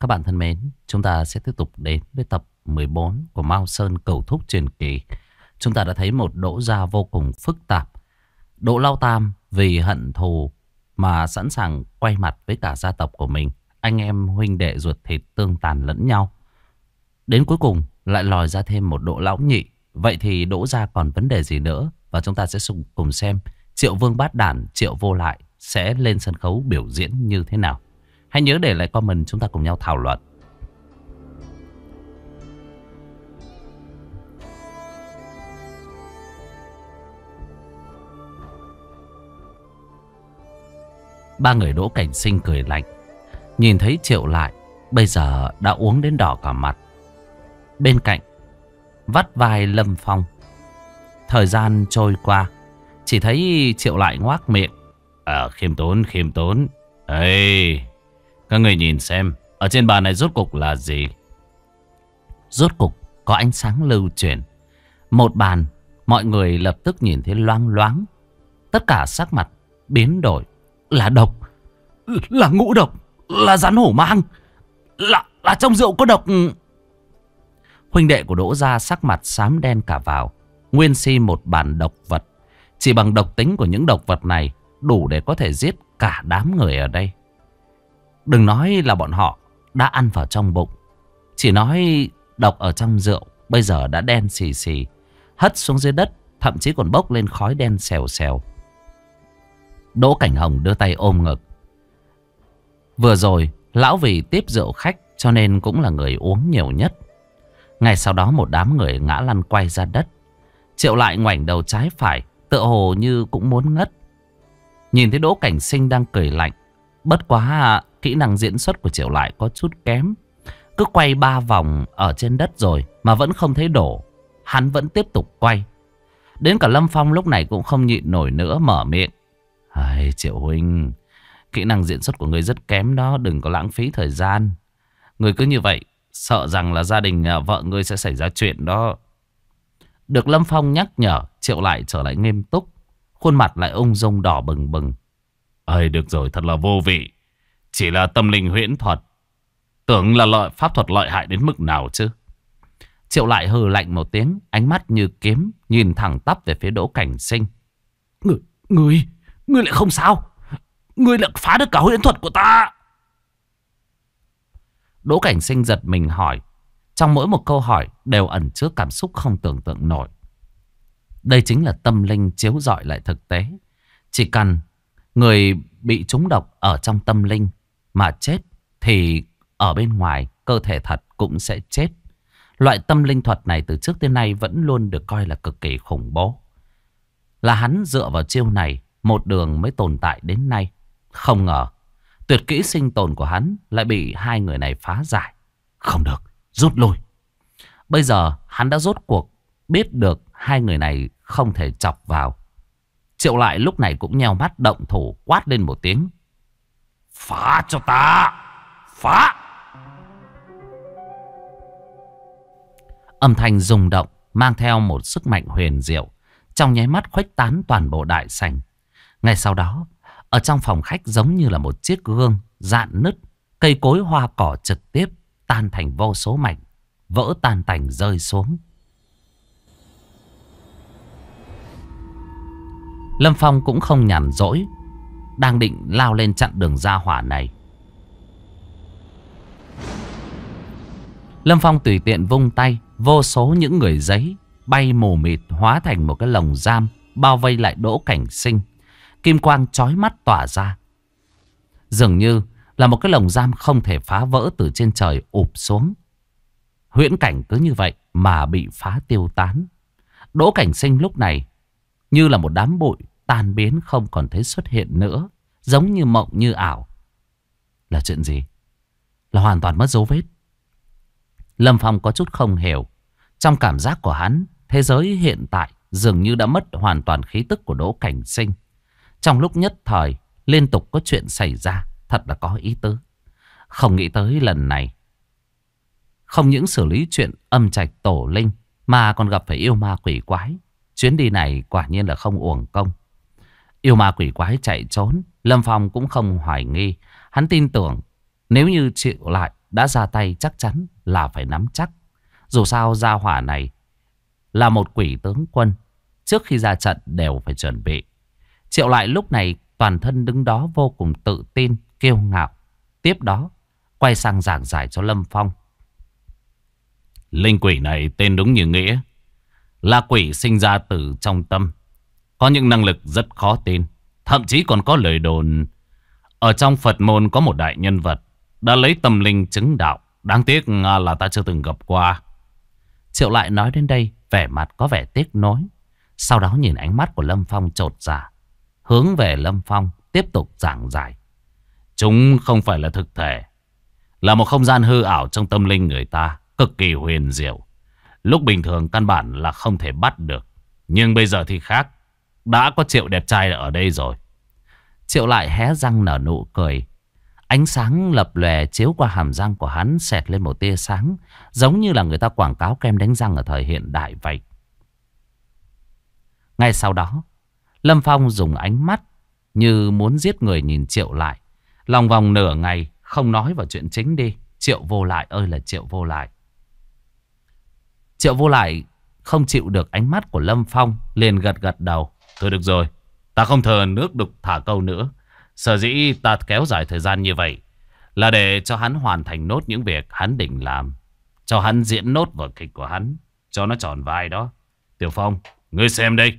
Các bạn thân mến, chúng ta sẽ tiếp tục đến với tập 14 của Mao Sơn Cẩu Thúc Truyền Kỳ. Chúng ta đã thấy một Đỗ Gia vô cùng phức tạp. Đỗ Lao Tam vì hận thù mà sẵn sàng quay mặt với cả gia tộc của mình. Anh em huynh đệ ruột thịt tương tàn lẫn nhau. Đến cuối cùng lại lòi ra thêm một Đỗ Lão Nhị. Vậy thì Đỗ Gia còn vấn đề gì nữa? Và chúng ta sẽ cùng xem Triệu Vương Bát Đản, Triệu Vô Lại sẽ lên sân khấu biểu diễn như thế nào. Hãy nhớ để lại comment, chúng ta cùng nhau thảo luận. Ba người Đỗ Cảnh Sinh cười lạnh. Nhìn thấy Triệu Lại bây giờ đã uống đến đỏ cả mặt. Bên cạnh vắt vai Lâm Phong. Thời gian trôi qua, chỉ thấy Triệu Lại ngoác miệng. Khiêm tốn, khiêm tốn. Ê, các người nhìn xem, ở trên bàn này rốt cục là gì? Rốt cục có ánh sáng lưu chuyển. Một bàn, mọi người lập tức nhìn thấy loáng loáng. Tất cả sắc mặt biến đổi. Là độc, là ngũ độc, là rắn hổ mang, là trong rượu có độc. Huynh đệ của Đỗ Gia sắc mặt xám đen cả vào. Nguyên si một bàn độc vật. Chỉ bằng độc tính của những độc vật này đủ để có thể giết cả đám người ở đây. Đừng nói là bọn họ đã ăn vào trong bụng, chỉ nói độc ở trong rượu bây giờ đã đen xì xì, hất xuống dưới đất, thậm chí còn bốc lên khói đen xèo xèo. Đỗ Cảnh Hồng đưa tay ôm ngực. Vừa rồi lão vì tiếp rượu khách cho nên cũng là người uống nhiều nhất. Ngay sau đó một đám người ngã lăn quay ra đất. Triệu Lại ngoảnh đầu trái phải, tựa hồ như cũng muốn ngất. Nhìn thấy Đỗ Cảnh Sinh đang cười lạnh. Bất quá kỹ năng diễn xuất của Triệu Lại có chút kém. Cứ quay 3 vòng ở trên đất rồi mà vẫn không thấy đổ. Hắn vẫn tiếp tục quay. Đến cả Lâm Phong lúc này cũng không nhịn nổi nữa, mở miệng. Triệu huynh, kỹ năng diễn xuất của người rất kém đó, đừng có lãng phí thời gian. Người cứ như vậy, sợ rằng là gia đình vợ ngươi sẽ xảy ra chuyện đó. Được Lâm Phong nhắc nhở, Triệu Lại trở lại nghiêm túc. Khuôn mặt lại ung dung đỏ bừng bừng. Được rồi, thật là vô vị. Chỉ là tâm linh huyễn thuật. Tưởng là pháp thuật lợi hại đến mức nào chứ. Triệu Lại hừ lạnh một tiếng, ánh mắt như kiếm, nhìn thẳng tắp về phía Đỗ Cảnh Sinh. Ngươi lại không sao. Ngươi lại phá được cả huyễn thuật của ta. Đỗ Cảnh Sinh giật mình hỏi. Trong mỗi một câu hỏi đều ẩn chứa cảm xúc không tưởng tượng nổi. Đây chính là tâm linh chiếu rọi lại thực tế. Chỉ cần người bị trúng độc ở trong tâm linh mà chết thì ở bên ngoài cơ thể thật cũng sẽ chết. Loại tâm linh thuật này từ trước tới nay vẫn luôn được coi là cực kỳ khủng bố. Là hắn dựa vào chiêu này một đường mới tồn tại đến nay. Không ngờ tuyệt kỹ sinh tồn của hắn lại bị hai người này phá giải. Không được, rút lui. Bây giờ hắn đã rốt cuộc biết được hai người này không thể chọc vào. Triệu Lại lúc này cũng nheo mắt động thủ, quát lên một tiếng. Phá cho ta! Phá! Âm thanh rung động mang theo một sức mạnh huyền diệu, trong nháy mắt khuếch tán toàn bộ đại sảnh. Ngay sau đó, ở trong phòng khách giống như là một chiếc gương rạn nứt, cây cối hoa cỏ trực tiếp tan thành vô số mảnh, vỡ tan tành rơi xuống. Lâm Phong cũng không nhàn rỗi, đang định lao lên chặn đường ra hỏa này. Lâm Phong tùy tiện vung tay, vô số những người giấy bay mù mịt hóa thành một cái lồng giam bao vây lại Đỗ Cảnh Sinh. Kim quang chói mắt tỏa ra, dường như là một cái lồng giam không thể phá vỡ từ trên trời ụp xuống. Huyễn cảnh cứ như vậy mà bị phá tiêu tán. Đỗ Cảnh Sinh lúc này như là một đám bụi tan biến, không còn thấy xuất hiện nữa, giống như mộng như ảo. Là chuyện gì? Là hoàn toàn mất dấu vết. Lâm Phong có chút không hiểu. Trong cảm giác của hắn, thế giới hiện tại dường như đã mất hoàn toàn khí tức của Đỗ Cảnh Sinh. Trong lúc nhất thời liên tục có chuyện xảy ra, thật là có ý tứ. Không nghĩ tới lần này không những xử lý chuyện âm trạch tổ linh mà còn gặp phải yêu ma quỷ quái. Chuyến đi này quả nhiên là không uổng công. Yêu ma quỷ quái chạy trốn, Lâm Phong cũng không hoài nghi. Hắn tin tưởng nếu như Triệu Lại đã ra tay chắc chắn là phải nắm chắc. Dù sao gia hỏa này là một quỷ tướng quân, trước khi ra trận đều phải chuẩn bị. Triệu Lại lúc này toàn thân đứng đó vô cùng tự tin, kiêu ngạo. Tiếp đó quay sang giảng giải cho Lâm Phong. Linh quỷ này tên đúng như nghĩa, là quỷ sinh ra từ trong tâm, có những năng lực rất khó tin. Thậm chí còn có lời đồn ở trong Phật môn có một đại nhân vật đã lấy tâm linh chứng đạo. Đáng tiếc là ta chưa từng gặp qua. Triệu Lại nói đến đây, vẻ mặt có vẻ tiếc nuối. Sau đó nhìn ánh mắt của Lâm Phong chột dạ, hướng về Lâm Phong tiếp tục giảng giải. Chúng không phải là thực thể, là một không gian hư ảo trong tâm linh người ta, cực kỳ huyền diệu. Lúc bình thường căn bản là không thể bắt được, nhưng bây giờ thì khác. Đã có Triệu đẹp trai ở đây rồi. Triệu Lại hé răng nở nụ cười. Ánh sáng lập lòe chiếu qua hàm răng của hắn, xẹt lên một tia sáng, giống như là người ta quảng cáo kem đánh răng ở thời hiện đại vậy. Ngay sau đó, Lâm Phong dùng ánh mắt như muốn giết người nhìn Triệu Lại. Lòng vòng nửa ngày không nói vào chuyện chính đi. Triệu Vô Lại ơi là Triệu Vô Lại. Triệu Vô Lại không chịu được ánh mắt của Lâm Phong, liền gật gật đầu. Thôi được rồi, ta không thờ nước đục thả câu nữa. Sở dĩ ta kéo dài thời gian như vậy là để cho hắn hoàn thành nốt những việc hắn định làm, cho hắn diễn nốt vở kịch của hắn, cho nó tròn vai đó. Tiểu Phong, ngươi xem đây.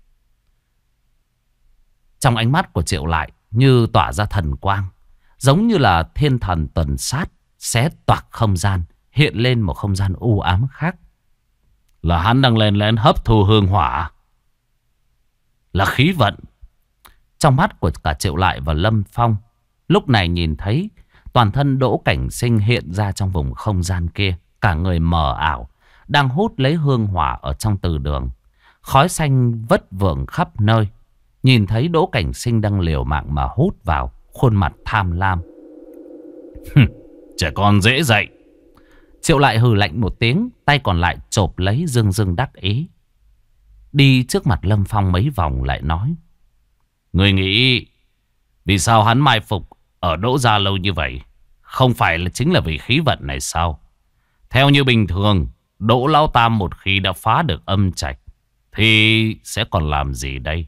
Trong ánh mắt của Triệu Lại như tỏa ra thần quang, giống như là thiên thần tuần sát, xé toạc không gian, hiện lên một không gian u ám khác. Là hắn đang lên lén hấp thu hương hỏa, là khí vận. Trong mắt của cả Triệu Lại và Lâm Phong lúc này nhìn thấy toàn thân Đỗ Cảnh Sinh hiện ra trong vùng không gian kia, cả người mờ ảo, đang hút lấy hương hỏa ở trong từ đường. Khói xanh vất vưởng khắp nơi. Nhìn thấy Đỗ Cảnh Sinh đang liều mạng mà hút vào, khuôn mặt tham lam. Trẻ con dễ dạy. Triệu Lại hừ lạnh một tiếng, tay còn lại chộp lấy dưng dưng đắc ý. Đi trước mặt Lâm Phong mấy vòng lại nói. Người nghĩ vì sao hắn mai phục ở Đỗ gia lâu như vậy? Không phải là chính là vì khí vận này sao? Theo như bình thường, Đỗ Lão Tam một khi đã phá được âm trạch thì sẽ còn làm gì đây?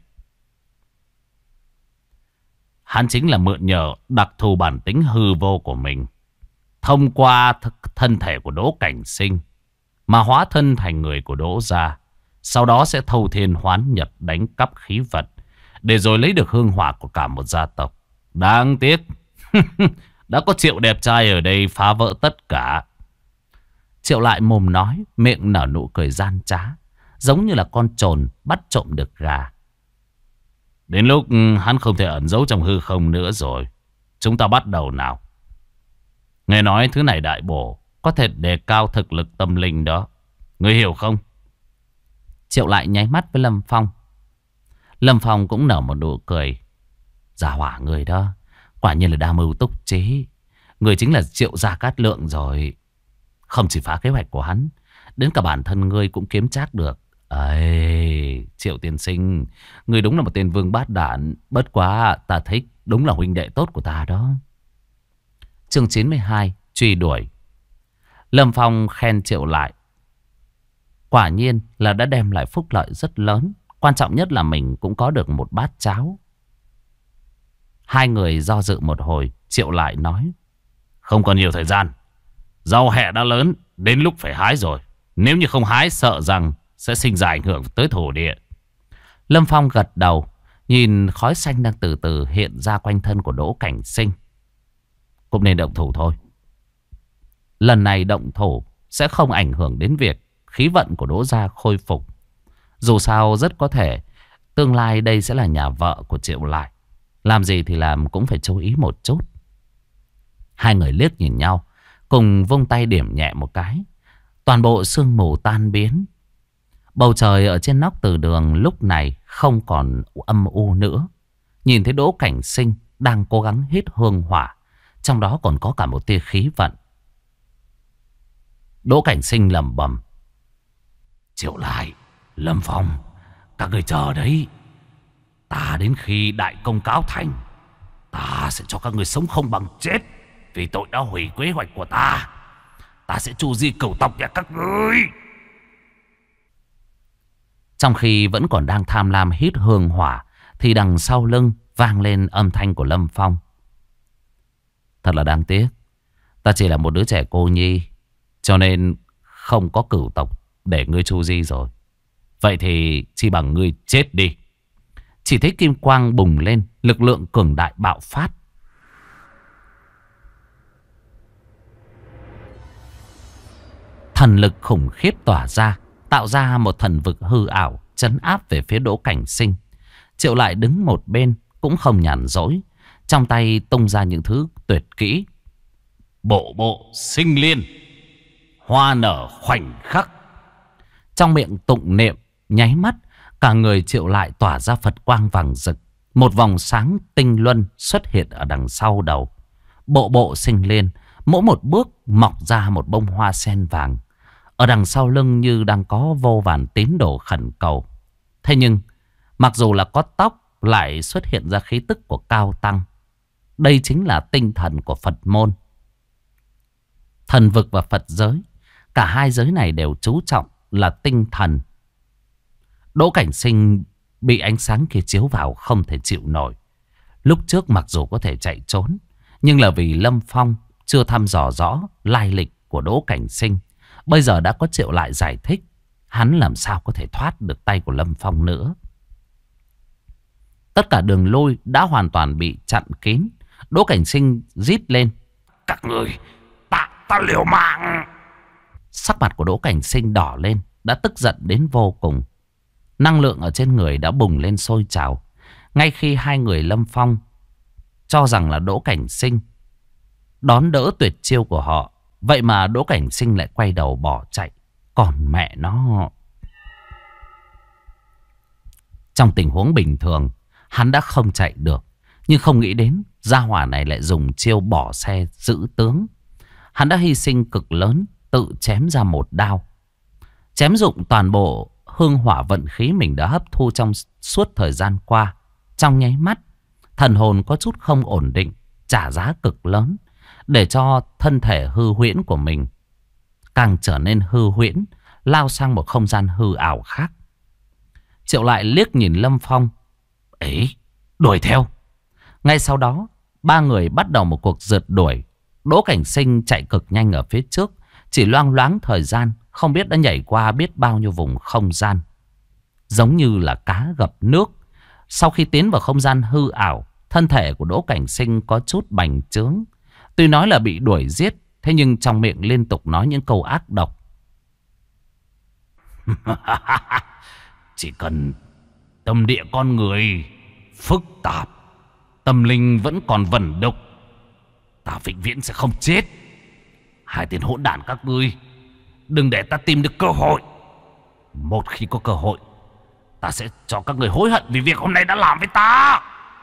Hắn chính là mượn nhờ đặc thù bản tính hư vô của mình, thông qua thân thể của Đỗ Cảnh Sinh mà hóa thân thành người của Đỗ gia. Sau đó sẽ thâu thiên hoán nhật, đánh cắp khí vận, để rồi lấy được hương hỏa của cả một gia tộc. Đáng tiếc đã có Triệu đẹp trai ở đây phá vỡ tất cả. Triệu Lại mồm nói, miệng nở nụ cười gian trá, giống như là con trồn bắt trộm được gà. Đến lúc hắn không thể ẩn giấu trong hư không nữa rồi. Chúng ta bắt đầu nào. Nghe nói thứ này đại bổ, có thể đề cao thực lực tâm linh đó. Ngươi hiểu không? Triệu Lại nháy mắt với Lâm Phong. Lâm Phong cũng nở một nụ cười. Giả hỏa người đó, quả nhiên là đa mưu túc trí. Người chính là Triệu Gia Cát Lượng rồi. Không chỉ phá kế hoạch của hắn, đến cả bản thân ngươi cũng kiếm trác được. Ây, Triệu tiên sinh, ngươi đúng là một tên vương bát đản. Bất quá ta thích, đúng là huynh đệ tốt của ta đó. Chương 92, truy đuổi. Lâm Phong khen Triệu Lại. Quả nhiên là đã đem lại phúc lợi rất lớn. Quan trọng nhất là mình cũng có được một bát cháo. Hai người do dự một hồi, Triệu Lại nói. Không còn nhiều thời gian. Rau hẹ đã lớn, đến lúc phải hái rồi. Nếu như không hái sợ rằng sẽ sinh ra ảnh hưởng tới thổ địa. Lâm Phong gật đầu, nhìn khói xanh đang từ từ hiện ra quanh thân của Đỗ Cảnh Sinh. Cũng nên động thủ thôi. Lần này động thủ sẽ không ảnh hưởng đến việc khí vận của Đỗ gia khôi phục. Dù sao rất có thể tương lai đây sẽ là nhà vợ của Triệu Lại. Làm gì thì làm cũng phải chú ý một chút. Hai người liếc nhìn nhau, cùng vung tay điểm nhẹ một cái. Toàn bộ sương mù tan biến. Bầu trời ở trên nóc từ đường lúc này không còn âm u nữa. Nhìn thấy Đỗ Cảnh Sinh đang cố gắng hít hương hỏa, trong đó còn có cả một tia khí vận. Đỗ Cảnh Sinh lẩm bẩm. Triệu Lại, Lâm Phong, các người chờ đấy. Ta đến khi đại công cáo thành, ta sẽ cho các người sống không bằng chết. Vì tội đã hủy kế hoạch của ta, ta sẽ tru di cửu tộc nhà các ngươi. Trong khi vẫn còn đang tham lam hít hương hỏa, thì đằng sau lưng vang lên âm thanh của Lâm Phong. Thật là đáng tiếc, ta chỉ là một đứa trẻ cô nhi, cho nên không có cửu tộc để ngươi tru di rồi. Vậy thì chỉ bằng ngươi chết đi. Chỉ thấy kim quang bùng lên, lực lượng cường đại bạo phát. Thần lực khủng khiếp tỏa ra, tạo ra một thần vực hư ảo trấn áp về phía Đỗ Cảnh Sinh. Triệu Lại đứng một bên cũng không nhàn rỗi, trong tay tung ra những thứ tuyệt kỹ. Bộ bộ sinh liên, hoa nở khoảnh khắc. Trong miệng tụng niệm, nháy mắt cả người Triệu Lại tỏa ra Phật quang vàng rực. Một vòng sáng tinh luân xuất hiện ở đằng sau đầu. Bộ bộ sinh liên, mỗi một bước mọc ra một bông hoa sen vàng. Ở đằng sau lưng như đang có vô vàn tín đồ khẩn cầu. Thế nhưng mặc dù là có tóc, lại xuất hiện ra khí tức của cao tăng. Đây chính là tinh thần của Phật môn. Thần vực và Phật giới, cả hai giới này đều chú trọng là tinh thần. Đỗ Cảnh Sinh bị ánh sáng kia chiếu vào không thể chịu nổi. Lúc trước mặc dù có thể chạy trốn, nhưng là vì Lâm Phong chưa thăm dò rõ lai lịch của Đỗ Cảnh Sinh. Bây giờ đã có Triệu Lại giải thích, hắn làm sao có thể thoát được tay của Lâm Phong nữa. Tất cả đường lui đã hoàn toàn bị chặn kín. Đỗ Cảnh Sinh rít lên: Các người, ta liều mạng. Sắc mặt của Đỗ Cảnh Sinh đỏ lên, đã tức giận đến vô cùng. Năng lượng ở trên người đã bùng lên sôi trào. Ngay khi hai người Lâm Phong cho rằng là Đỗ Cảnh Sinh đón đỡ tuyệt chiêu của họ, vậy mà Đỗ Cảnh Sinh lại quay đầu bỏ chạy. Còn mẹ nó, trong tình huống bình thường hắn đã không chạy được, nhưng không nghĩ đến gia hỏa này lại dùng chiêu bỏ xe giữ tướng. Hắn đã hy sinh cực lớn, tự chém ra một đao, chém dụng toàn bộ hương hỏa vận khí mình đã hấp thu trong suốt thời gian qua. Trong nháy mắt, thần hồn có chút không ổn định, trả giá cực lớn, để cho thân thể hư huyễn của mình càng trở nên hư huyễn, lao sang một không gian hư ảo khác. Triệu Lại liếc nhìn Lâm Phong: ấy, đuổi theo. Ngay sau đó, ba người bắt đầu một cuộc rượt đuổi. Đỗ Cảnh Sinh chạy cực nhanh ở phía trước, chỉ loang loáng thời gian, không biết đã nhảy qua biết bao nhiêu vùng không gian. Giống như là cá gặp nước. Sau khi tiến vào không gian hư ảo, thân thể của Đỗ Cảnh Sinh có chút bành trướng. Tuy nói là bị đuổi giết, thế nhưng trong miệng liên tục nói những câu ác độc. Chỉ cần tâm địa con người phức tạp, tâm linh vẫn còn vẩn đục, ta vĩnh viễn sẽ không chết. Hai tên hỗn đản các ngươi, đừng để ta tìm được cơ hội. Một khi có cơ hội, ta sẽ cho các người hối hận vì việc hôm nay đã làm với ta.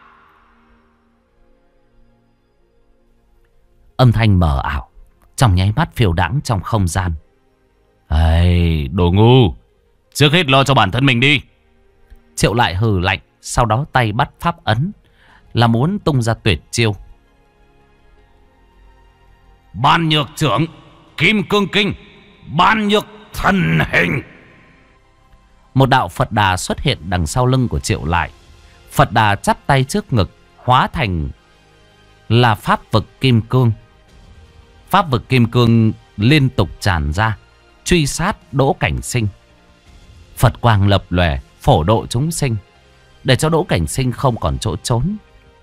Âm thanh mờ ảo trong nháy mắt phiêu đãng trong không gian. Ây, đồ ngu, trước hết lo cho bản thân mình đi. Triệu Lại hừ lạnh, sau đó tay bắt pháp ấn, là muốn tung ra tuyệt chiêu. Ban nhược trưởng, kim cương kinh, ban nhược thần hình. Một đạo Phật Đà xuất hiện đằng sau lưng của Triệu Lại. Phật Đà chắp tay trước ngực, hóa thành là pháp vực kim cương. Pháp vực kim cương liên tục tràn ra, truy sát Đỗ Cảnh Sinh. Phật quang lập lòe, phổ độ chúng sinh, để cho Đỗ Cảnh Sinh không còn chỗ trốn.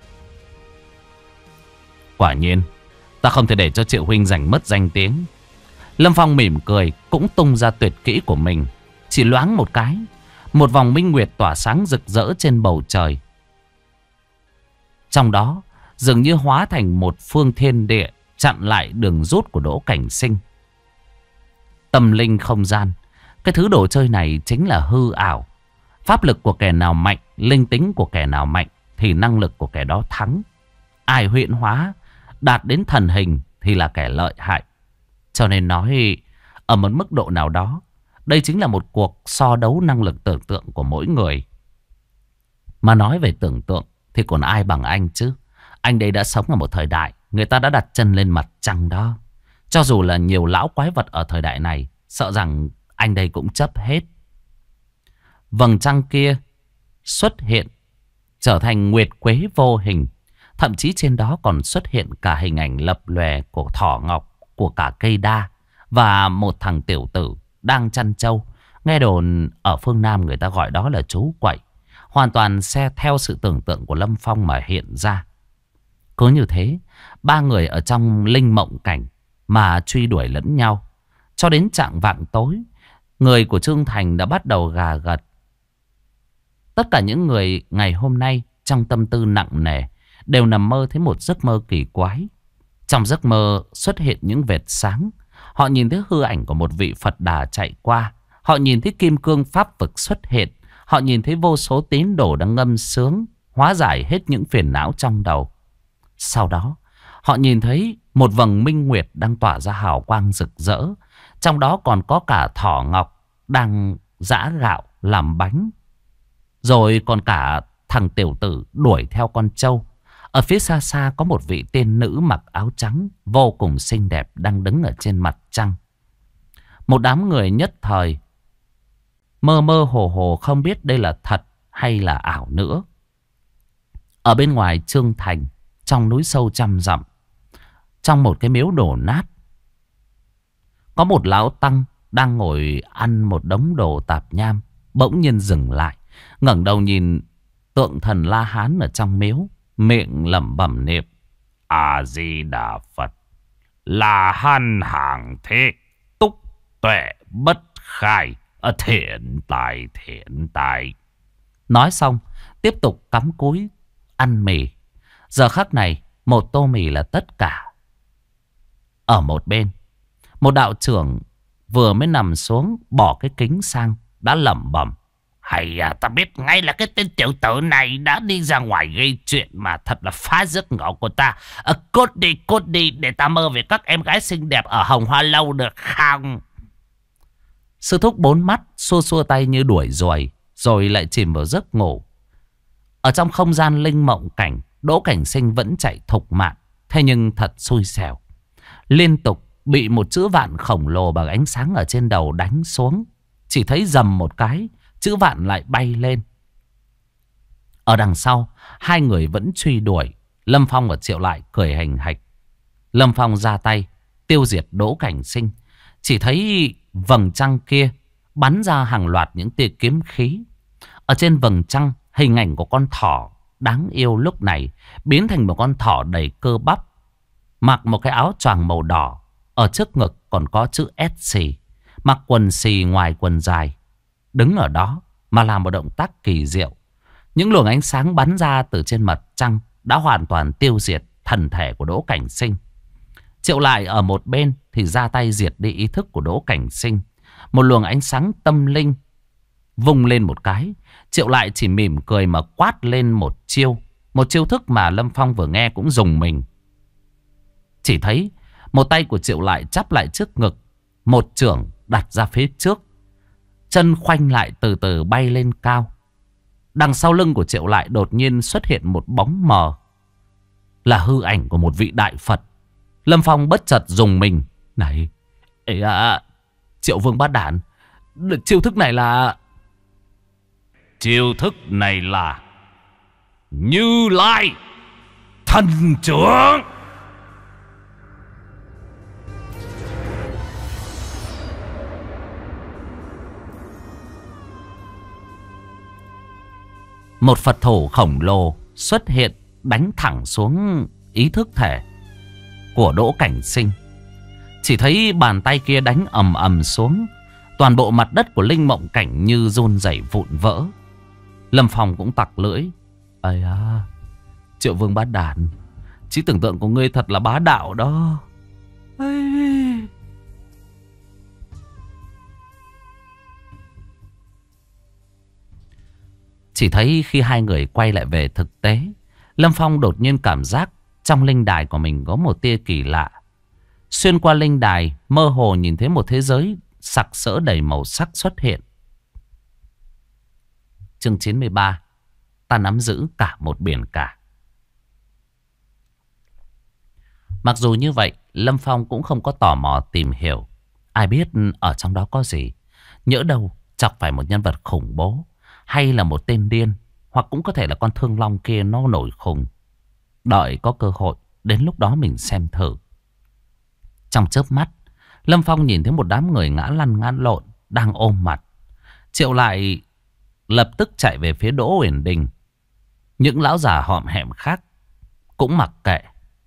Quả nhiên, ta không thể để cho Triệu huynh giành mất danh tiếng. Lâm Phong mỉm cười, cũng tung ra tuyệt kỹ của mình. Chỉ loáng một cái, một vòng minh nguyệt tỏa sáng rực rỡ trên bầu trời. Trong đó dường như hóa thành một phương thiên địa, chặn lại đường rút của Đỗ Cảnh Sinh. Tâm linh không gian, cái thứ đồ chơi này chính là hư ảo. Pháp lực của kẻ nào mạnh, linh tính của kẻ nào mạnh, thì năng lực của kẻ đó thắng. Ai huyễn hóa đạt đến thần hình thì là kẻ lợi hại. Cho nên nói, ở một mức độ nào đó, đây chính là một cuộc so đấu năng lực tưởng tượng của mỗi người. Mà nói về tưởng tượng thì còn ai bằng anh chứ. Anh đây đã sống ở một thời đại người ta đã đặt chân lên mặt trăng đó. Cho dù là nhiều lão quái vật ở thời đại này, sợ rằng anh đây cũng chấp hết. Vầng trăng kia xuất hiện trở thành nguyệt quế vô hình. Thậm chí trên đó còn xuất hiện cả hình ảnh lập lòe của thỏ ngọc, của cả cây đa và một thằng tiểu tử đang chăn trâu. Nghe đồn ở phương Nam người ta gọi đó là chú quậy. Hoàn toàn theo sự tưởng tượng của Lâm Phong mà hiện ra. Cứ như thế, ba người ở trong linh mộng cảnh mà truy đuổi lẫn nhau. Cho đến chạng vạng tối, người của Trương Thành đã bắt đầu gà gật. Tất cả những người ngày hôm nay trong tâm tư nặng nề đều nằm mơ thấy một giấc mơ kỳ quái. Trong giấc mơ xuất hiện những vệt sáng. Họ nhìn thấy hư ảnh của một vị Phật Đà chạy qua. Họ nhìn thấy kim cương pháp vực xuất hiện. Họ nhìn thấy vô số tín đồ đang ngâm sướng, hóa giải hết những phiền não trong đầu. Sau đó, họ nhìn thấy một vầng minh nguyệt đang tỏa ra hào quang rực rỡ. Trong đó còn có cả thỏ ngọc đang giã gạo làm bánh. Rồi còn cả thằng tiểu tử đuổi theo con trâu. Ở phía xa xa có một vị tiên nữ mặc áo trắng vô cùng xinh đẹp đang đứng ở trên mặt trăng. Một đám người nhất thời mơ mơ hồ hồ không biết đây là thật hay là ảo nữa. Ở bên ngoài Trương Thành, trong núi sâu trăm dặm, trong một cái miếu đổ nát, có một lão tăng đang ngồi ăn một đống đồ tạp nham. Bỗng nhiên dừng lại, ngẩng đầu nhìn tượng thần La Hán ở trong miếu, miệng lẩm bẩm niệm: A Di Đà Phật, La Hán hàng thế, túc tuệ bất khai, thiện tài thiện tài. Nói xong tiếp tục cắm cúi ăn mì. Giờ khắc này một tô mì là tất cả. Ở một bên, một đạo trưởng vừa mới nằm xuống, bỏ cái kính sang, đã lẩm bẩm: Hay à, ta biết ngay là cái tên tiểu tử này đã đi ra ngoài gây chuyện mà thật là phá giấc ngủ của ta. Cút đi để ta mơ về các em gái xinh đẹp ở Hồng Hoa Lâu được không? Sư thúc bốn mắt xua xua tay như đuổi ruồi, rồi lại chìm vào giấc ngủ. Ở trong không gian linh mộng cảnh, Đỗ Cảnh Sinh vẫn chạy thục mạng. Thế nhưng thật xui xẻo, liên tục bị một chữ vạn khổng lồ bằng ánh sáng ở trên đầu đánh xuống. Chỉ thấy rầm một cái, chữ vạn lại bay lên. Ở đằng sau, hai người vẫn truy đuổi. Lâm Phong và Triệu Lại cười hành hạch. Lâm Phong ra tay tiêu diệt Đỗ Cảnh Sinh. Chỉ thấy vầng trăng kia bắn ra hàng loạt những tia kiếm khí. Ở trên vầng trăng, hình ảnh của con thỏ đáng yêu lúc này biến thành một con thỏ đầy cơ bắp, mặc một cái áo choàng màu đỏ. Ở trước ngực còn có chữ SC, mặc quần xì ngoài quần dài, đứng ở đó mà làm một động tác kỳ diệu. Những luồng ánh sáng bắn ra từ trên mặt trăng đã hoàn toàn tiêu diệt thần thể của Đỗ Cảnh Sinh. Triệu Lại ở một bên thì ra tay diệt đi ý thức của Đỗ Cảnh Sinh. Một luồng ánh sáng tâm linh vung lên một cái, Triệu Lại chỉ mỉm cười mà quát lên một chiêu. Một chiêu thức mà Lâm Phong vừa nghe cũng rùng mình. Chỉ thấy một tay của Triệu Lại chắp lại trước ngực, một chưởng đặt ra phía trước, chân khoanh lại từ từ bay lên cao. Đằng sau lưng của Triệu Lại đột nhiên xuất hiện một bóng mờ, là hư ảnh của một vị đại Phật. Lâm Phong bất chợt rùng mình. Này, Triệu Vương Bát Đản, chiêu thức này là... Chiêu thức này là Như Lai Thần Trưởng. Một Phật thủ khổng lồ xuất hiện, đánh thẳng xuống ý thức thể của Đỗ Cảnh Sinh. Chỉ thấy bàn tay kia đánh ầm ầm xuống, toàn bộ mặt đất của linh mộng cảnh như run rẩy vụn vỡ. Lâm Phong cũng tặc lưỡi. Ây à, Triệu Vương Bát Đản, trí tưởng tượng của ngươi thật là bá đạo đó. Ây... Chỉ thấy khi hai người quay lại về thực tế, Lâm Phong đột nhiên cảm giác trong linh đài của mình có một tia kỳ lạ. Xuyên qua linh đài, mơ hồ nhìn thấy một thế giới sặc sỡ đầy màu sắc xuất hiện. Chương 93. Ta nắm giữ cả một biển cả. Mặc dù như vậy, Lâm Phong cũng không có tò mò tìm hiểu. Ai biết ở trong đó có gì. Nhỡ đâu chọc phải một nhân vật khủng bố, hay là một tên điên, hoặc cũng có thể là con thương long kia nó nổi khùng. Đợi có cơ hội, đến lúc đó mình xem thử. Trong chớp mắt, Lâm Phong nhìn thấy một đám người ngã lăn ngã lộn, đang ôm mặt. Triệu lại lập tức chạy về phía Đỗ Uyển Đình. Những lão già họm hẹm khác cũng mặc kệ.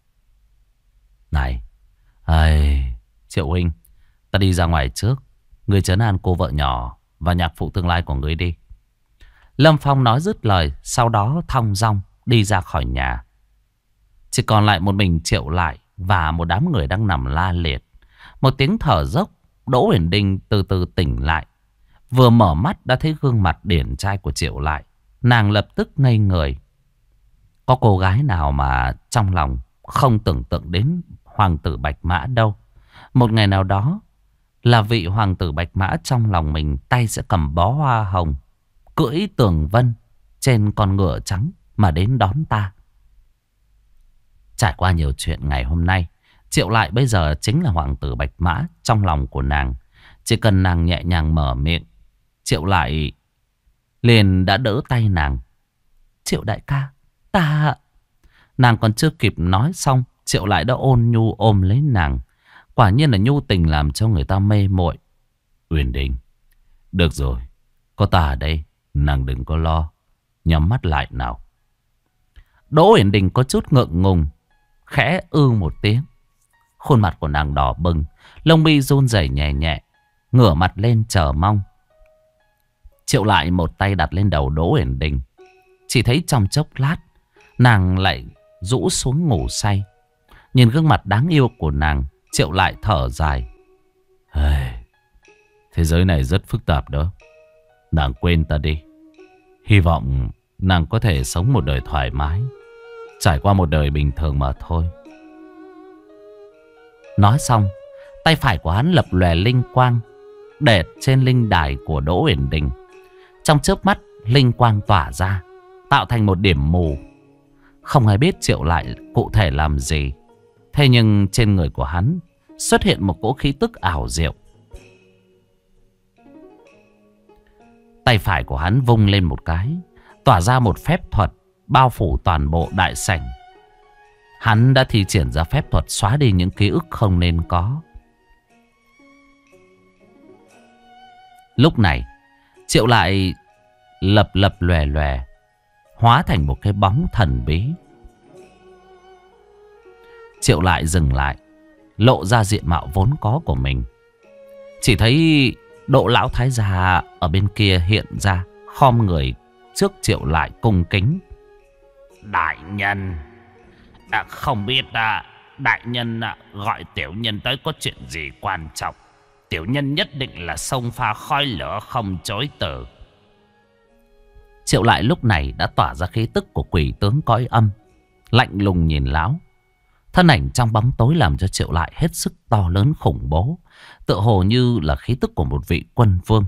Này, Triệu huynh, ta đi ra ngoài trước. Ngươi trấn an cô vợ nhỏ và nhạc phụ tương lai của ngươi đi. Lâm Phong nói dứt lời, sau đó thong dong đi ra khỏi nhà. Chỉ còn lại một mình Triệu lại và một đám người đang nằm la liệt. Một tiếng thở dốc, Đỗ Uyển Đình từ từ tỉnh lại. Vừa mở mắt đã thấy gương mặt điển trai của Triệu lại. Nàng lập tức ngây người. Có cô gái nào mà trong lòng không tưởng tượng đến hoàng tử Bạch Mã đâu. Một ngày nào đó là vị hoàng tử Bạch Mã trong lòng mình tay sẽ cầm bó hoa hồng, cưỡi tường vân trên con ngựa trắng mà đến đón ta. Trải qua nhiều chuyện ngày hôm nay, Triệu lại bây giờ chính là hoàng tử Bạch Mã trong lòng của nàng. Chỉ cần nàng nhẹ nhàng mở miệng, Triệu lại liền đã đỡ tay nàng. Triệu đại ca, ta... Nàng còn chưa kịp nói xong, Triệu lại đã ôn nhu ôm lấy nàng. Quả nhiên là nhu tình làm cho người ta mê muội. Uyển Đình, được rồi, có ta ở đây, nàng đừng có lo. Nhắm mắt lại nào. Đỗ Uyển Đình có chút ngượng ngùng, khẽ một tiếng. Khuôn mặt của nàng đỏ bừng, lông mi run rẩy nhẹ nhẹ, ngửa mặt lên chờ mong. Triệu lại một tay đặt lên đầu Đỗ Uyển Đình. Chỉ thấy trong chốc lát, nàng lại rũ xuống ngủ say. Nhìn gương mặt đáng yêu của nàng, Triệu lại thở dài. Thế giới này rất phức tạp đó. Nàng quên ta đi. Hy vọng nàng có thể sống một đời thoải mái, trải qua một đời bình thường mà thôi. Nói xong, tay phải của hắn lập lòe linh quang để trên linh đài của Đỗ Uyển Đình. Trong chớp mắt, linh quang tỏa ra, tạo thành một điểm mù. Không ai biết Triệu lại cụ thể làm gì. Thế nhưng trên người của hắn xuất hiện một cỗ khí tức ảo diệu. Tay phải của hắn vung lên một cái, tỏa ra một phép thuật bao phủ toàn bộ đại sảnh. Hắn đã thi triển ra phép thuật xóa đi những ký ức không nên có. Lúc này, Triệu lại lập lòe lòe, hóa thành một cái bóng thần bí. Triệu lại dừng lại, lộ ra diện mạo vốn có của mình. Chỉ thấy Độ lão thái gia ở bên kia hiện ra, khom người trước Triệu lại cung kính. Đại nhân, không biết đại nhân gọi tiểu nhân tới có chuyện gì quan trọng. Tiểu nhân nhất định là xông pha khói lửa không chối từ. Triệu lại lúc này đã tỏa ra khí tức của quỷ tướng cõi âm, lạnh lùng nhìn lão. Thân ảnh trong bóng tối làm cho Triệu lại hết sức to lớn khủng bố, tựa hồ như là khí tức của một vị quân vương.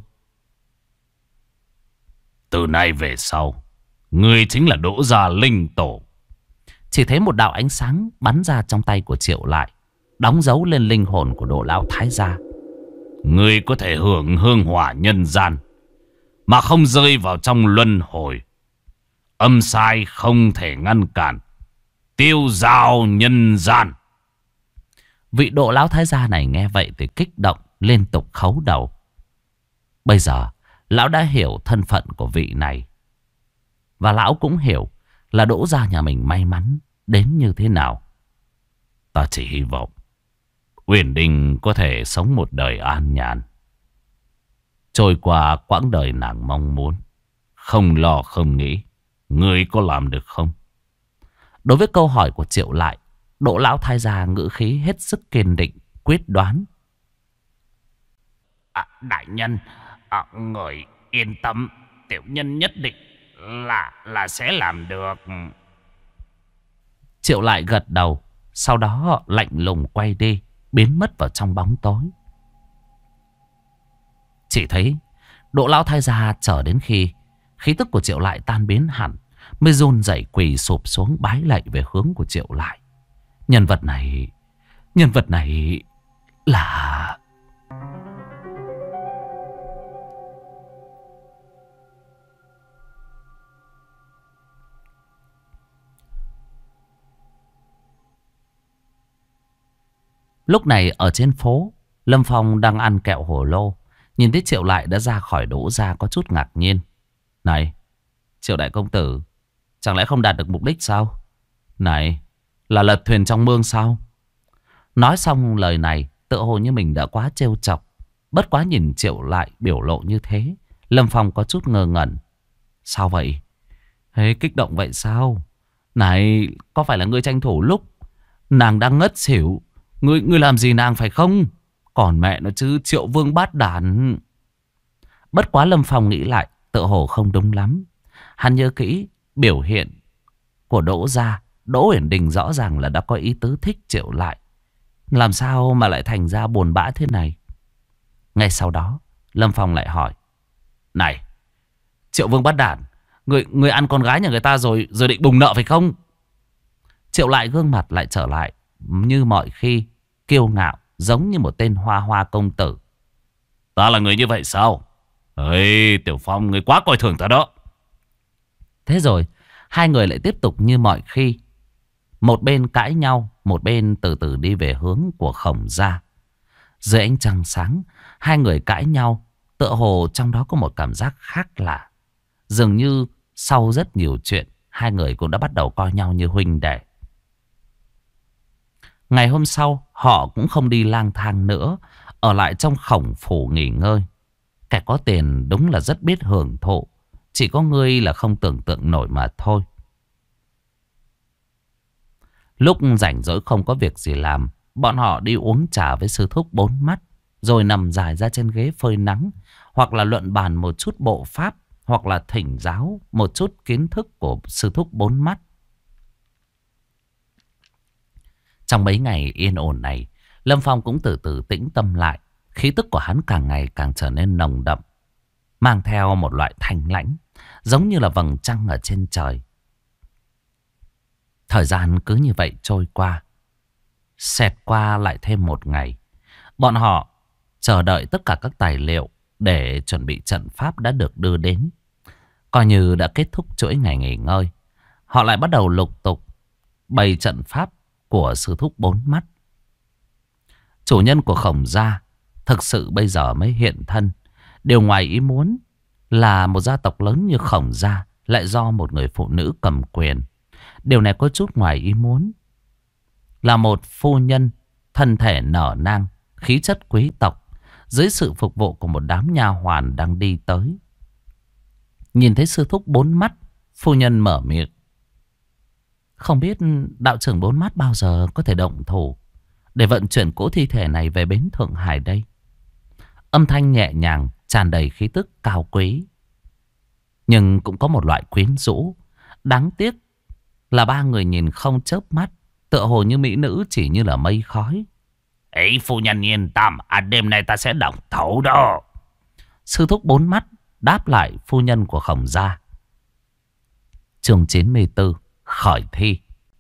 Từ nay về sau, ngươi chính là Đỗ gia linh tổ. Chỉ thấy một đạo ánh sáng bắn ra trong tay của Triệu lại, đóng dấu lên linh hồn của Độ lão thái gia. Ngươi có thể hưởng hương hỏa nhân gian, mà không rơi vào trong luân hồi. Âm sai không thể ngăn cản, tiêu dao nhân gian. Vị Độ lão thái gia này nghe vậy thì kích động, liên tục khấu đầu. Bây giờ lão đã hiểu thân phận của vị này, và lão cũng hiểu là Đỗ gia nhà mình may mắn đến như thế nào. Ta chỉ hy vọng Uyển Đình có thể sống một đời an nhàn, trôi qua quãng đời nàng mong muốn, không lo không nghĩ. Ngươi có làm được không? Đối với câu hỏi của Triệu lại, Đỗ lão thái gia ngữ khí hết sức kiên định, quyết đoán. Đại nhân, người yên tâm, tiểu nhân nhất định là sẽ làm được. Triệu lại gật đầu, sau đó lạnh lùng quay đi, biến mất vào trong bóng tối. Chỉ thấy Đỗ lão thái gia chờ đến khi khí tức của Triệu lại tan biến hẳn, mới run rẩy quỳ sụp xuống bái lạy về hướng của Triệu lại. Nhân vật này Nhân vật này là... Lúc này ở trên phố, Lâm Phong đang ăn kẹo hổ lô. Nhìn thấy Triệu Lại đã ra khỏi Đỗ Gia có chút ngạc nhiên. Này, Triệu đại công tử, chẳng lẽ không đạt được mục đích sao? Này, là lật thuyền trong mương sao? Nói xong lời này, tựa hồ như mình đã quá trêu chọc. Bất quá nhìn Triệu Lại biểu lộ như thế, Lâm Phong có chút ngơ ngẩn. Sao vậy? Thế kích động vậy sao? Này, có phải là ngươi tranh thủ lúc nàng đang ngất xỉu? Ngươi làm gì nàng phải không? Còn mẹ nó chứ, Triệu Vương bát đàn. Bất quá Lâm Phong nghĩ lại, tựa hồ không đúng lắm. Hắn nhớ kỹ biểu hiện của Đỗ Gia. Đỗ Uyển Đình rõ ràng là đã có ý tứ thích Triệu Lại. Làm sao mà lại thành ra buồn bã thế này? Ngay sau đó, Lâm Phong lại hỏi. Này, Triệu Vương bát đàn, người ăn con gái nhà người ta rồi định bùng nợ phải không? Triệu Lại gương mặt lại trở lại như mọi khi, kiêu ngạo, giống như một tên hoa hoa công tử. Ta là người như vậy sao? Ê, Tiểu Phong, người quá coi thường ta đó. Thế rồi, hai người lại tiếp tục như mọi khi. Một bên cãi nhau, một bên từ từ đi về hướng của Khổng Gia. Dưới ánh trăng sáng, hai người cãi nhau, tựa hồ trong đó có một cảm giác khác lạ. Dường như sau rất nhiều chuyện, hai người cũng đã bắt đầu coi nhau như huynh đệ. Ngày hôm sau, họ cũng không đi lang thang nữa, ở lại trong Khổng phủ nghỉ ngơi. Kẻ có tiền đúng là rất biết hưởng thụ, chỉ có ngươi là không tưởng tượng nổi mà thôi. Lúc rảnh rỗi không có việc gì làm, bọn họ đi uống trà với sư thúc bốn mắt, rồi nằm dài ra trên ghế phơi nắng, hoặc là luận bàn một chút bộ pháp, hoặc là thỉnh giáo một chút kiến thức của sư thúc bốn mắt. Trong mấy ngày yên ổn này, Lâm Phong cũng từ từ tĩnh tâm lại. Khí tức của hắn càng ngày càng trở nên nồng đậm, mang theo một loại thanh lãnh, giống như là vầng trăng ở trên trời. Thời gian cứ như vậy trôi qua. Xẹt qua lại thêm một ngày. Bọn họ chờ đợi tất cả các tài liệu để chuẩn bị trận pháp đã được đưa đến. Coi như đã kết thúc chuỗi ngày nghỉ ngơi, họ lại bắt đầu lục tục bày trận pháp của sư thúc bốn mắt. Chủ nhân của Khổng Gia thực sự bây giờ mới hiện thân. Điều ngoài ý muốn là một gia tộc lớn như Khổng Gia lại do một người phụ nữ cầm quyền. Điều này có chút ngoài ý muốn. Là một phu nhân thân thể nở nang, khí chất quý tộc, dưới sự phục vụ của một đám nha hoàn đang đi tới. Nhìn thấy sư thúc bốn mắt, phu nhân mở miệng. Không biết đạo trưởng bốn mắt bao giờ có thể động thủ để vận chuyển cỗ thi thể này về bến Thượng Hải đây? Âm thanh nhẹ nhàng, tràn đầy khí tức cao quý, nhưng cũng có một loại quyến rũ. Đáng tiếc là ba người nhìn không chớp mắt, tựa hồ như mỹ nữ chỉ như là mây khói. Ấy, phu nhân yên tâm, đêm nay ta sẽ động thủ đó. Sư thúc bốn mắt đáp lại phu nhân của Khổng Gia. Chương 94, khởi thi.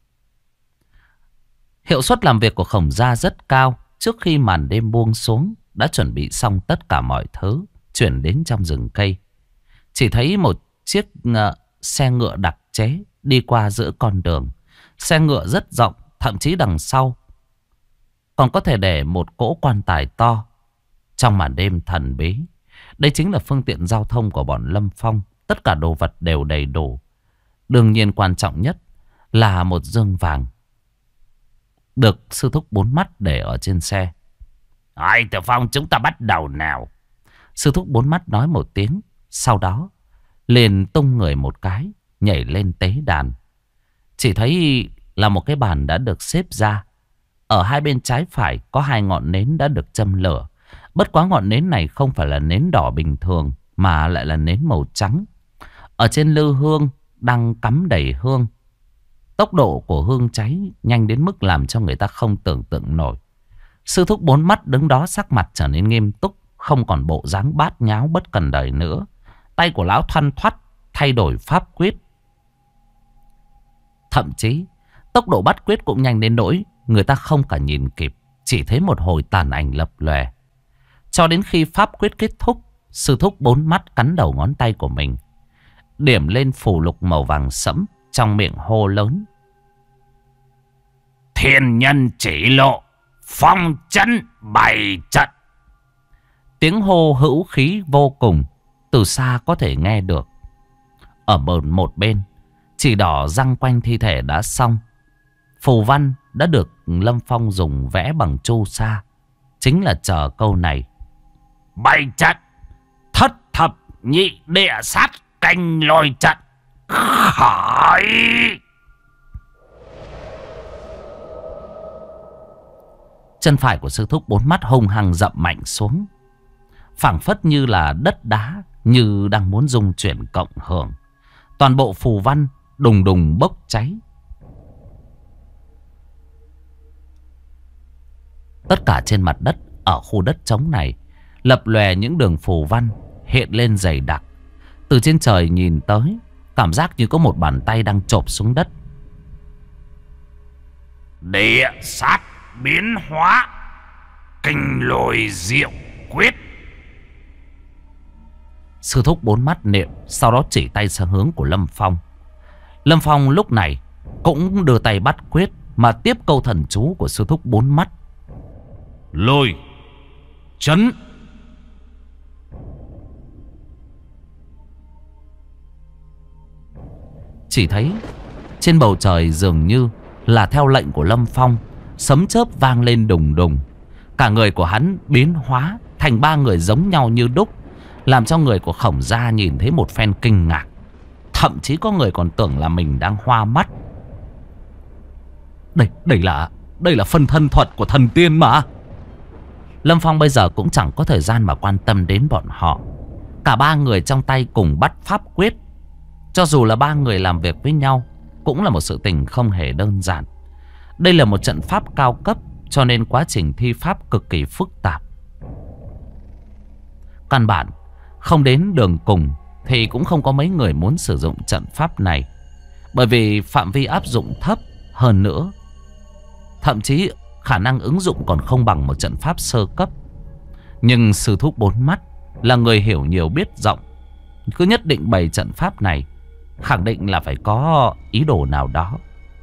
Hiệu suất làm việc của Khổng Gia rất cao. Trước khi màn đêm buông xuống, đã chuẩn bị xong tất cả mọi thứ, chuyển đến trong rừng cây. Chỉ thấy một chiếc xe ngựa đặc chế đi qua giữa con đường. Xe ngựa rất rộng, thậm chí đằng sau còn có thể để một cỗ quan tài to. Trong màn đêm thần bí, đây chính là phương tiện giao thông của bọn Lâm Phong. Tất cả đồ vật đều đầy đủ. Đương nhiên quan trọng nhất là một dương vàng, được sư thúc bốn mắt để ở trên xe. Ai, Tiểu Phong, chúng ta bắt đầu nào. Sư thúc bốn mắt nói một tiếng, sau đó liền tung người một cái, nhảy lên tế đàn. Chỉ thấy là một cái bàn đã được xếp ra. Ở hai bên trái phải có hai ngọn nến đã được châm lửa. Bất quá ngọn nến này không phải là nến đỏ bình thường, mà lại là nến màu trắng. Ở trên lư hương đang cắm đầy hương. Tốc độ của hương cháy nhanh đến mức làm cho người ta không tưởng tượng nổi. Sư thúc bốn mắt đứng đó sắc mặt trở nên nghiêm túc, không còn bộ dáng bát nháo bất cần đời nữa. Tay của lão thoăn thoắt thay đổi pháp quyết. Thậm chí tốc độ bắt quyết cũng nhanh đến nỗi người ta không cả nhìn kịp. chỉ thấy một hồi tàn ảnh lập lòe. Cho đến khi pháp quyết kết thúc, sư thúc bốn mắt cắn đầu ngón tay của mình, điểm lên phù lục màu vàng sẫm, trong miệng hô lớn: Thiên nhân chỉ lộ, phong chân bày trận. Tiếng hô hữu khí vô cùng, từ xa có thể nghe được. Ở một bên, chỉ đỏ răng quanh thi thể đã xong. Phù văn đã được Lâm Phong dùng vẽ bằng chu sa, chính là chờ câu này: Bày trận, thất thập nhị địa sát canh lôi trận khởi. Chân phải của sư thúc bốn mắt hung hăng dậm mạnh xuống, phảng phất như là đất đá, như đang muốn dung chuyển cộng hưởng. Toàn bộ phù văn đùng đùng bốc cháy. Tất cả trên mặt đất ở khu đất trống này lập lòe những đường phù văn hiện lên dày đặc. Từ trên trời nhìn tới, cảm giác như có một bàn tay đang chộp xuống đất. Địa sát biến hóa, kinh lôi diệu quyết. Sư thúc bốn mắt niệm, sau đó chỉ tay sang hướng của Lâm Phong. Lâm Phong lúc này cũng đưa tay bắt quyết, mà tiếp câu thần chú của sư thúc bốn mắt: Lôi chấn. Chỉ thấy trên bầu trời dường như là theo lệnh của Lâm Phong, sấm chớp vang lên đùng đùng. Cả người của hắn biến hóa thành ba người giống nhau như đúc, làm cho người của Khổng Gia nhìn thấy một phen kinh ngạc. Thậm chí có người còn tưởng là mình đang hoa mắt. Đây là phân thân thuật của thần tiên mà. Lâm Phong bây giờ cũng chẳng có thời gian mà quan tâm đến bọn họ. Cả ba người trong tay cùng bắt pháp quyết. Cho dù là ba người làm việc với nhau, cũng là một sự tình không hề đơn giản. Đây là một trận pháp cao cấp, cho nên quá trình thi pháp cực kỳ phức tạp. Căn bản không đến đường cùng thì cũng không có mấy người muốn sử dụng trận pháp này, bởi vì phạm vi áp dụng thấp. Hơn nữa, thậm chí khả năng ứng dụng còn không bằng một trận pháp sơ cấp. Nhưng sư thúc bốn mắt là người hiểu nhiều biết rộng, cứ nhất định bày trận pháp này, khẳng định là phải có ý đồ nào đó.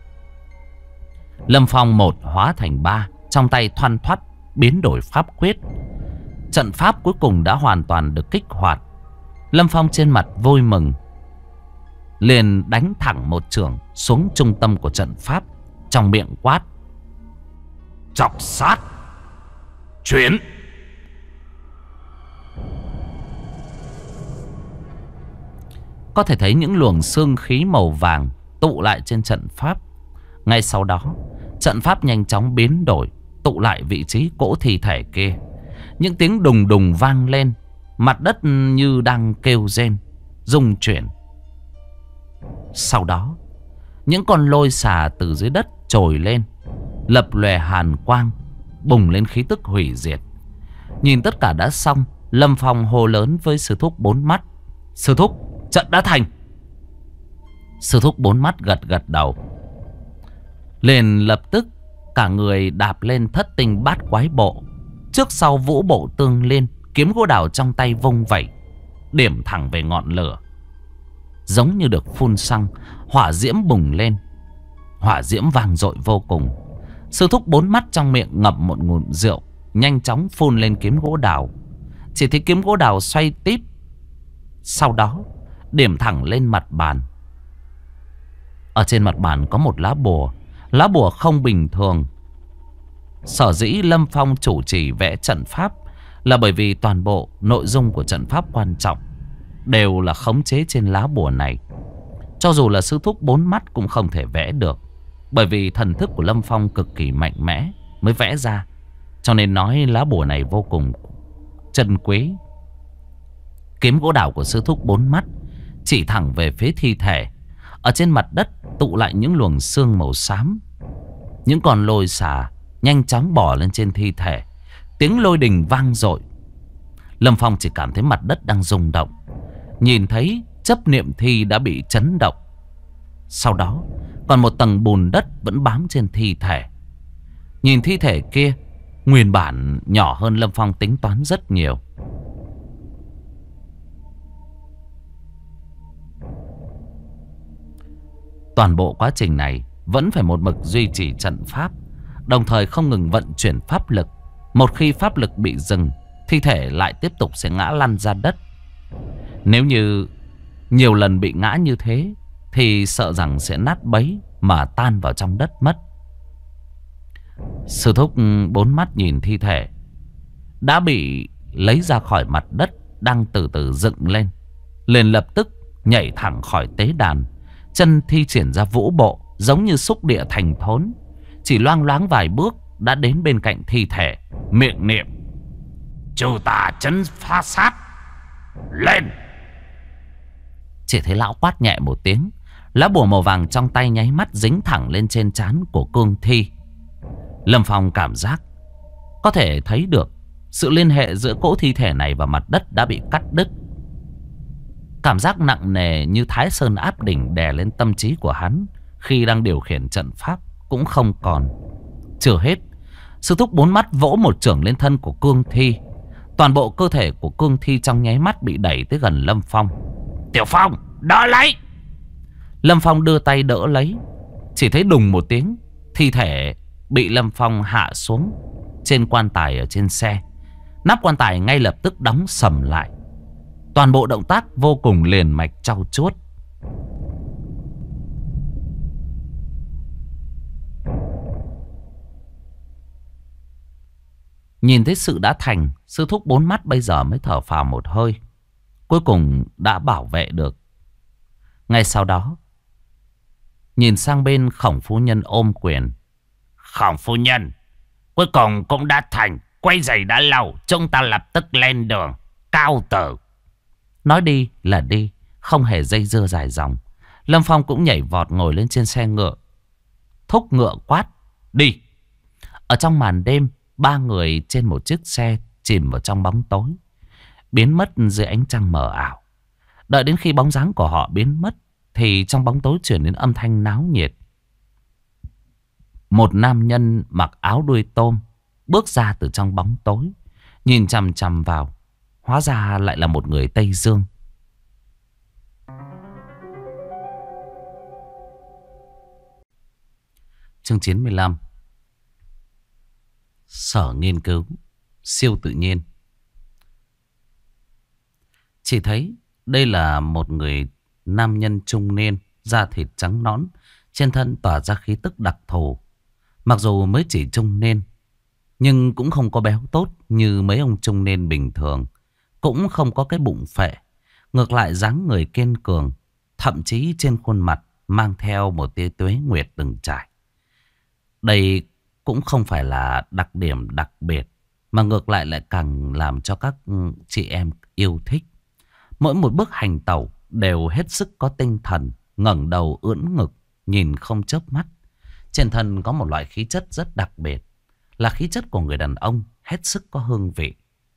Lâm Phong một hóa thành ba, trong tay thoăn thoắt biến đổi pháp quyết. Trận pháp cuối cùng đã hoàn toàn được kích hoạt. Lâm Phong trên mặt vui mừng, liền đánh thẳng một chưởng xuống trung tâm của trận pháp, trong miệng quát: Chọc sát chuyển. Có thể thấy những luồng xương khí màu vàng tụ lại trên trận pháp. Ngay sau đó, trận pháp nhanh chóng biến đổi, tụ lại vị trí cỗ thi thể kia. Những tiếng đùng đùng vang lên, mặt đất như đang kêu rên, rung chuyển. Sau đó, những con lôi xà từ dưới đất trồi lên, lập lòe hàn quang, bùng lên khí tức hủy diệt. Nhìn tất cả đã xong, Lâm Phong hô lớn với sư thúc bốn mắt: Sư thúc, trận đã thành. Sư thúc bốn mắt gật gật đầu, liền lập tức cả người đạp lên thất tinh bát quái bộ, trước sau vũ bộ tương liên, kiếm gỗ đào trong tay vung vẩy, điểm thẳng về ngọn lửa. Giống như được phun xăng, hỏa diễm bùng lên, hỏa diễm vang dội vô cùng. Sư thúc bốn mắt trong miệng ngậm một ngụm rượu, nhanh chóng phun lên kiếm gỗ đào. Chỉ thấy kiếm gỗ đào xoay tít, sau đó điểm thẳng lên mặt bàn. Ở trên mặt bàn có một lá bùa. Lá bùa không bình thường. Sở dĩ Lâm Phong chủ trì vẽ trận pháp là bởi vì toàn bộ nội dung của trận pháp quan trọng đều là khống chế trên lá bùa này. Cho dù là sư thúc bốn mắt cũng không thể vẽ được, bởi vì thần thức của Lâm Phong cực kỳ mạnh mẽ mới vẽ ra. Cho nên nói lá bùa này vô cùng chân quý. Kiếm gỗ đào của sư thúc bốn mắt chỉ thẳng về phía thi thể. Ở trên mặt đất tụ lại những luồng xương màu xám. Những con lôi xà nhanh chóng bò lên trên thi thể. Tiếng lôi đình vang dội. Lâm Phong chỉ cảm thấy mặt đất đang rung động. Nhìn thấy chấp niệm thi đã bị chấn động. Sau đó còn một tầng bùn đất vẫn bám trên thi thể. Nhìn thi thể kia, Nguyên bản nhỏ hơn Lâm Phong tính toán rất nhiều. Toàn bộ quá trình này vẫn phải một mực duy trì trận pháp, đồng thời không ngừng vận chuyển pháp lực. Một khi pháp lực bị dừng, thi thể lại tiếp tục sẽ ngã lăn ra đất. Nếu như nhiều lần bị ngã như thế thì sợ rằng sẽ nát bấy mà tan vào trong đất mất. Sư thúc bốn mắt nhìn thi thể đã bị lấy ra khỏi mặt đất đang từ từ dựng lên, liền lập tức nhảy thẳng khỏi tế đàn, chân thi triển ra vũ bộ giống như xúc địa thành thốn. Chỉ loang loáng vài bước đã đến bên cạnh thi thể, miệng niệm: "Chu tà chấn phá sát, lên!" Chỉ thấy lão quát nhẹ một tiếng, lá bùa màu vàng trong tay nháy mắt dính thẳng lên trên trán của cương thi. Lâm Phong cảm giác có thể thấy được sự liên hệ giữa cỗ thi thể này và mặt đất đã bị cắt đứt. Cảm giác nặng nề như Thái Sơn áp đỉnh đè lên tâm trí của hắn khi đang điều khiển trận pháp cũng không còn. Chưa hết, sư thúc bốn mắt vỗ một chưởng lên thân của cương thi. Toàn bộ cơ thể của cương thi trong nháy mắt bị đẩy tới gần Lâm Phong. "Tiểu Phong, đỡ lấy!" Lâm Phong đưa tay đỡ lấy. Chỉ thấy đùng một tiếng, thi thể bị Lâm Phong hạ xuống trên quan tài ở trên xe. Nắp quan tài ngay lập tức đóng sầm lại. Toàn bộ động tác vô cùng liền mạch trau chuốt. Nhìn thấy sự đã thành, sư thúc bốn mắt bây giờ mới thở phào một hơi. Cuối cùng đã bảo vệ được. Ngay sau đó, nhìn sang bên Khổng phu nhân ôm quyền: "Khổng phu nhân, cuối cùng cũng đã thành. Quay giày đã lâu, chúng ta lập tức lên đường. Cao tử!" Nói đi là đi, không hề dây dưa dài dòng. Lâm Phong cũng nhảy vọt ngồi lên trên xe ngựa, thúc ngựa quát: "Đi!" Ở trong màn đêm, ba người trên một chiếc xe chìm vào trong bóng tối, biến mất dưới ánh trăng mờ ảo. Đợi đến khi bóng dáng của họ biến mất thì trong bóng tối chuyển đến âm thanh náo nhiệt. Một nam nhân mặc áo đuôi tôm bước ra từ trong bóng tối, nhìn chằm chằm vào. Hóa ra lại là một người Tây Dương. Chương 95. Sở nghiên cứu siêu tự nhiên. Chỉ thấy đây là một người nam nhân trung niên, da thịt trắng nõn, trên thân tỏa ra khí tức đặc thù. Mặc dù mới chỉ trung niên, nhưng cũng không có béo tốt như mấy ông trung niên bình thường, cũng không có cái bụng phệ. Ngược lại dáng người kiên cường, thậm chí trên khuôn mặt mang theo một tia tuế nguyệt từng trải. Đây cũng không phải là đặc điểm đặc biệt, mà ngược lại lại càng làm cho các chị em yêu thích. Mỗi một bước hành tẩu đều hết sức có tinh thần, ngẩng đầu ưỡn ngực, nhìn không chớp mắt. Trên thân có một loại khí chất rất đặc biệt, là khí chất của người đàn ông, hết sức có hương vị.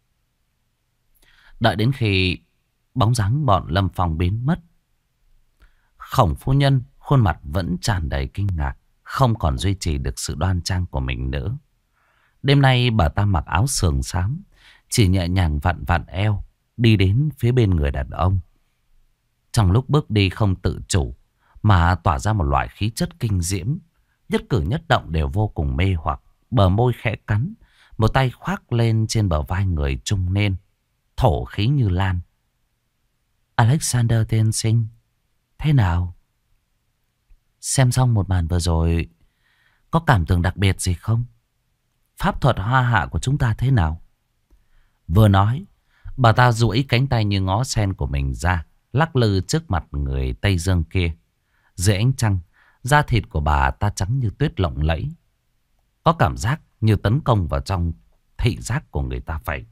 Đợi đến khi bóng dáng bọn Lâm Phong biến mất, Khổng phu nhân khuôn mặt vẫn tràn đầy kinh ngạc, không còn duy trì được sự đoan trang của mình nữa. Đêm nay bà ta mặc áo sườn xám, chỉ nhẹ nhàng vặn vặn eo, đi đến phía bên người đàn ông. Trong lúc bước đi không tự chủ mà tỏa ra một loại khí chất kinh diễm, nhất cử nhất động đều vô cùng mê hoặc. Bờ môi khẽ cắn, một tay khoác lên trên bờ vai người trung niên, thổ khí như lan. "Alexander tiên sinh, thế nào? Xem xong một màn vừa rồi, có cảm tưởng đặc biệt gì không? Pháp thuật hoa hạ của chúng ta thế nào?" Vừa nói, bà ta duỗi cánh tay như ngó sen của mình ra, lắc lư trước mặt người Tây Dương kia. Dưới ánh trăng, da thịt của bà ta trắng như tuyết lộng lẫy, có cảm giác như tấn công vào trong thị giác của người ta vậy.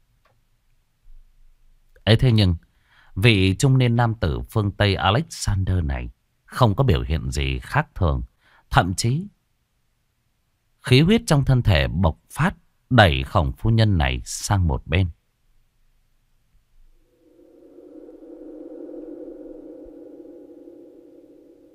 Ấy thế nhưng, vị trung niên nam tử phương Tây Alexander này không có biểu hiện gì khác thường. Thậm chí, khí huyết trong thân thể bộc phát, đẩy Khổng phu nhân này sang một bên.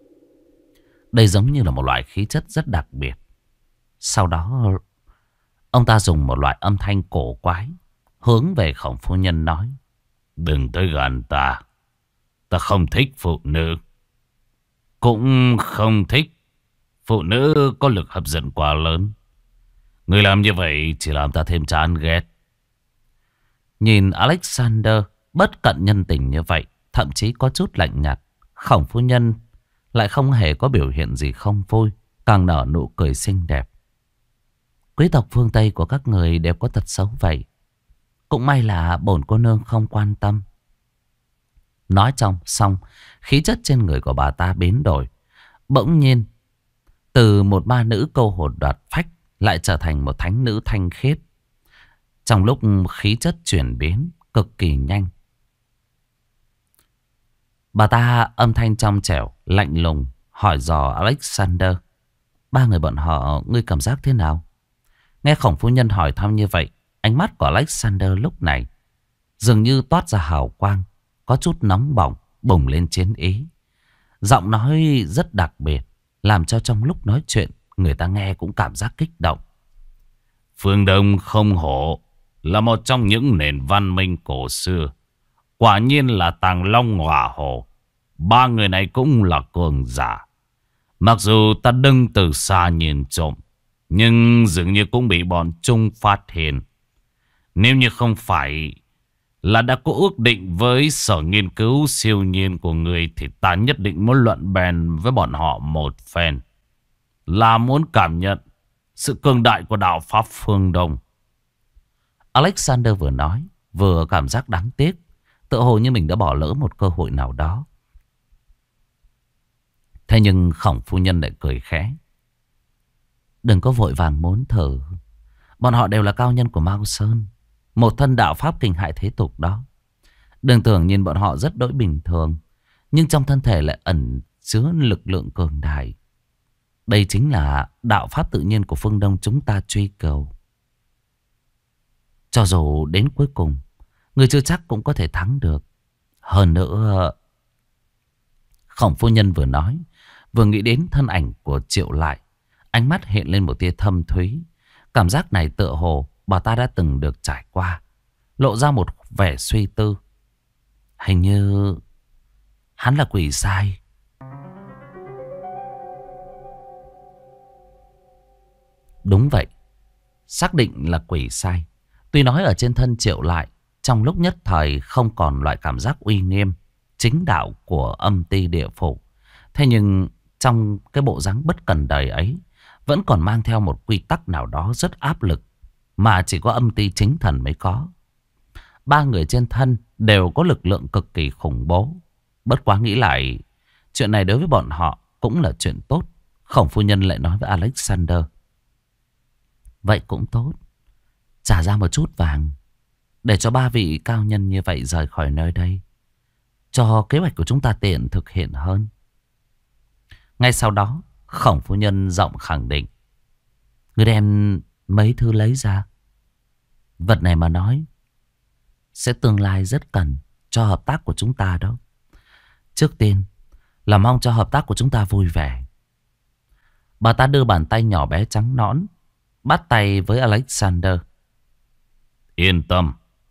Đây giống như là một loại khí chất rất đặc biệt. Sau đó, Ông ta dùng một loại âm thanh cổ quái hướng về Khổng phu nhân nói: Đừng tới gần ta. Ta không thích phụ nữ. Cũng không thích phụ nữ có lực hấp dẫn quá lớn. Người làm như vậy chỉ làm ta thêm chán ghét. Nhìn Alexander bất cận nhân tình như vậy, thậm chí có chút lạnh nhạt, Khổng phu nhân lại không hề có biểu hiện gì không vui, càng nở nụ cười xinh đẹp. Quý tộc phương Tây của các người đều có tật xấu vậy. Cũng may là bổn cô nương không quan tâm. Nói xong, khí chất trên người của bà ta biến đổi. Bỗng nhiên, từ một ma nữ câu hồn đoạt phách lại trở thành một thánh nữ thanh khiết. Trong lúc khí chất chuyển biến cực kỳ nhanh, bà ta âm thanh trong trẻo, lạnh lùng hỏi dò Alexander: Ba người bọn họ, ngươi cảm giác thế nào? Nghe Khổng phu nhân hỏi thăm như vậy, ánh mắt của Alexander lúc này dường như toát ra hào quang, có chút nóng bỏng, bùng lên chiến ý. Giọng nói rất đặc biệt, làm cho trong lúc nói chuyện người ta nghe cũng cảm giác kích động. Phương Đông không hổ là một trong những nền văn minh cổ xưa. Quả nhiên là Tàng Long Ngọa Hổ. Ba người này cũng là cường giả. Mặc dù ta đứng từ xa nhìn trộm, nhưng dường như cũng bị bọn Trung phát hiện. Nếu như không phải là đã có ước định với sở nghiên cứu siêu nhiên của người, thì ta nhất định muốn luận bèn với bọn họ một phen, là muốn cảm nhận sự cường đại của đạo pháp phương Đông. Alexander vừa nói vừa cảm giác đáng tiếc, tựa hồ như mình đã bỏ lỡ một cơ hội nào đó. Thế nhưng Khổng phu nhân lại cười khẽ: Đừng có vội vàng muốn thử. Bọn họ đều là cao nhân của Mao Sơn, một thân đạo pháp kinh hại thế tục đó. Đừng tưởng nhìn bọn họ rất đỗi bình thường, nhưng trong thân thể lại ẩn chứa lực lượng cường đại. Đây chính là đạo pháp tự nhiên của phương Đông chúng ta truy cầu. Cho dù đến cuối cùng, người chưa chắc cũng có thể thắng được. Hơn nữa, Khổng phu nhân vừa nói, vừa nghĩ đến thân ảnh của Triệu Lại. Ánh mắt hiện lên một tia thâm thúy. Cảm giác này tựa hồ bà ta đã từng được trải qua, lộ ra một vẻ suy tư. Hình như hắn là quỷ sai. Đúng vậy, xác định là quỷ sai. Tuy nói ở trên thân Triệu Lại, trong lúc nhất thời không còn loại cảm giác uy nghiêm chính đạo của âm ti địa phủ, thế nhưng trong cái bộ dáng bất cần đời ấy vẫn còn mang theo một quy tắc nào đó rất áp lực, mà chỉ có âm ti chính thần mới có. Ba người trên thân đều có lực lượng cực kỳ khủng bố. Bất quá nghĩ lại, chuyện này đối với bọn họ cũng là chuyện tốt. Khổng phu nhân lại nói với Alexander: Vậy cũng tốt, trả ra một chút vàng để cho ba vị cao nhân như vậy rời khỏi nơi đây, cho kế hoạch của chúng ta tiện thực hiện hơn. Ngay sau đó, Khổng phu nhân giọng khẳng định: Người đem mấy thứ lấy ra. Vật này mà nói sẽ tương lai rất cần cho hợp tác của chúng ta đó. Trước tiên là mong cho hợp tác của chúng ta vui vẻ. Bà ta đưa bàn tay nhỏ bé trắng nõn bắt tay với Alexander. Yên tâm,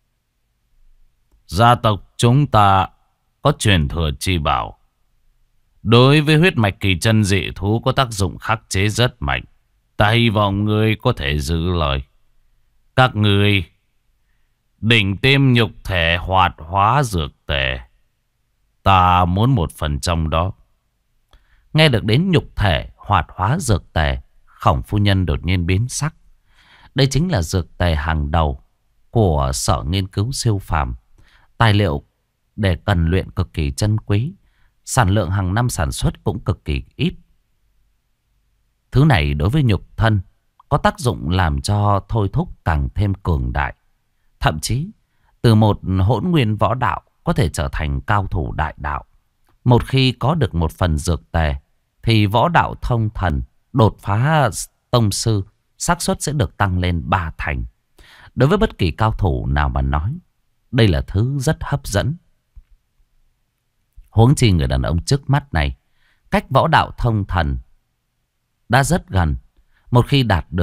gia tộc chúng ta có truyền thừa chi bảo. Đối với huyết mạch kỳ chân dị thú có tác dụng khắc chế rất mạnh. Ta hy vọng ngươi có thể giữ lời. Các ngươi đỉnh tiêm nhục thể hoạt hóa dược tề, ta muốn một phần trong đó. Nghe được đến nhục thể hoạt hóa dược tề, Khổng phu nhân đột nhiên biến sắc. Đây chính là dược tề hàng đầu của sở nghiên cứu siêu phàm. Tài liệu để cần luyện cực kỳ chân quý. Sản lượng hàng năm sản xuất cũng cực kỳ ít. Thứ này đối với nhục thân có tác dụng làm cho thôi thúc càng thêm cường đại. Thậm chí từ một hỗn nguyên võ đạo có thể trở thành cao thủ đại đạo. Một khi có được một phần dược tề thì võ đạo thông thần, đột phá tông sư, xác suất sẽ được tăng lên 3 thành. Đối với bất kỳ cao thủ nào mà nói, đây là thứ rất hấp dẫn. Huống chi người đàn ông trước mắt này, cách võ đạo thông thần đã rất gần. Một khi đạt được,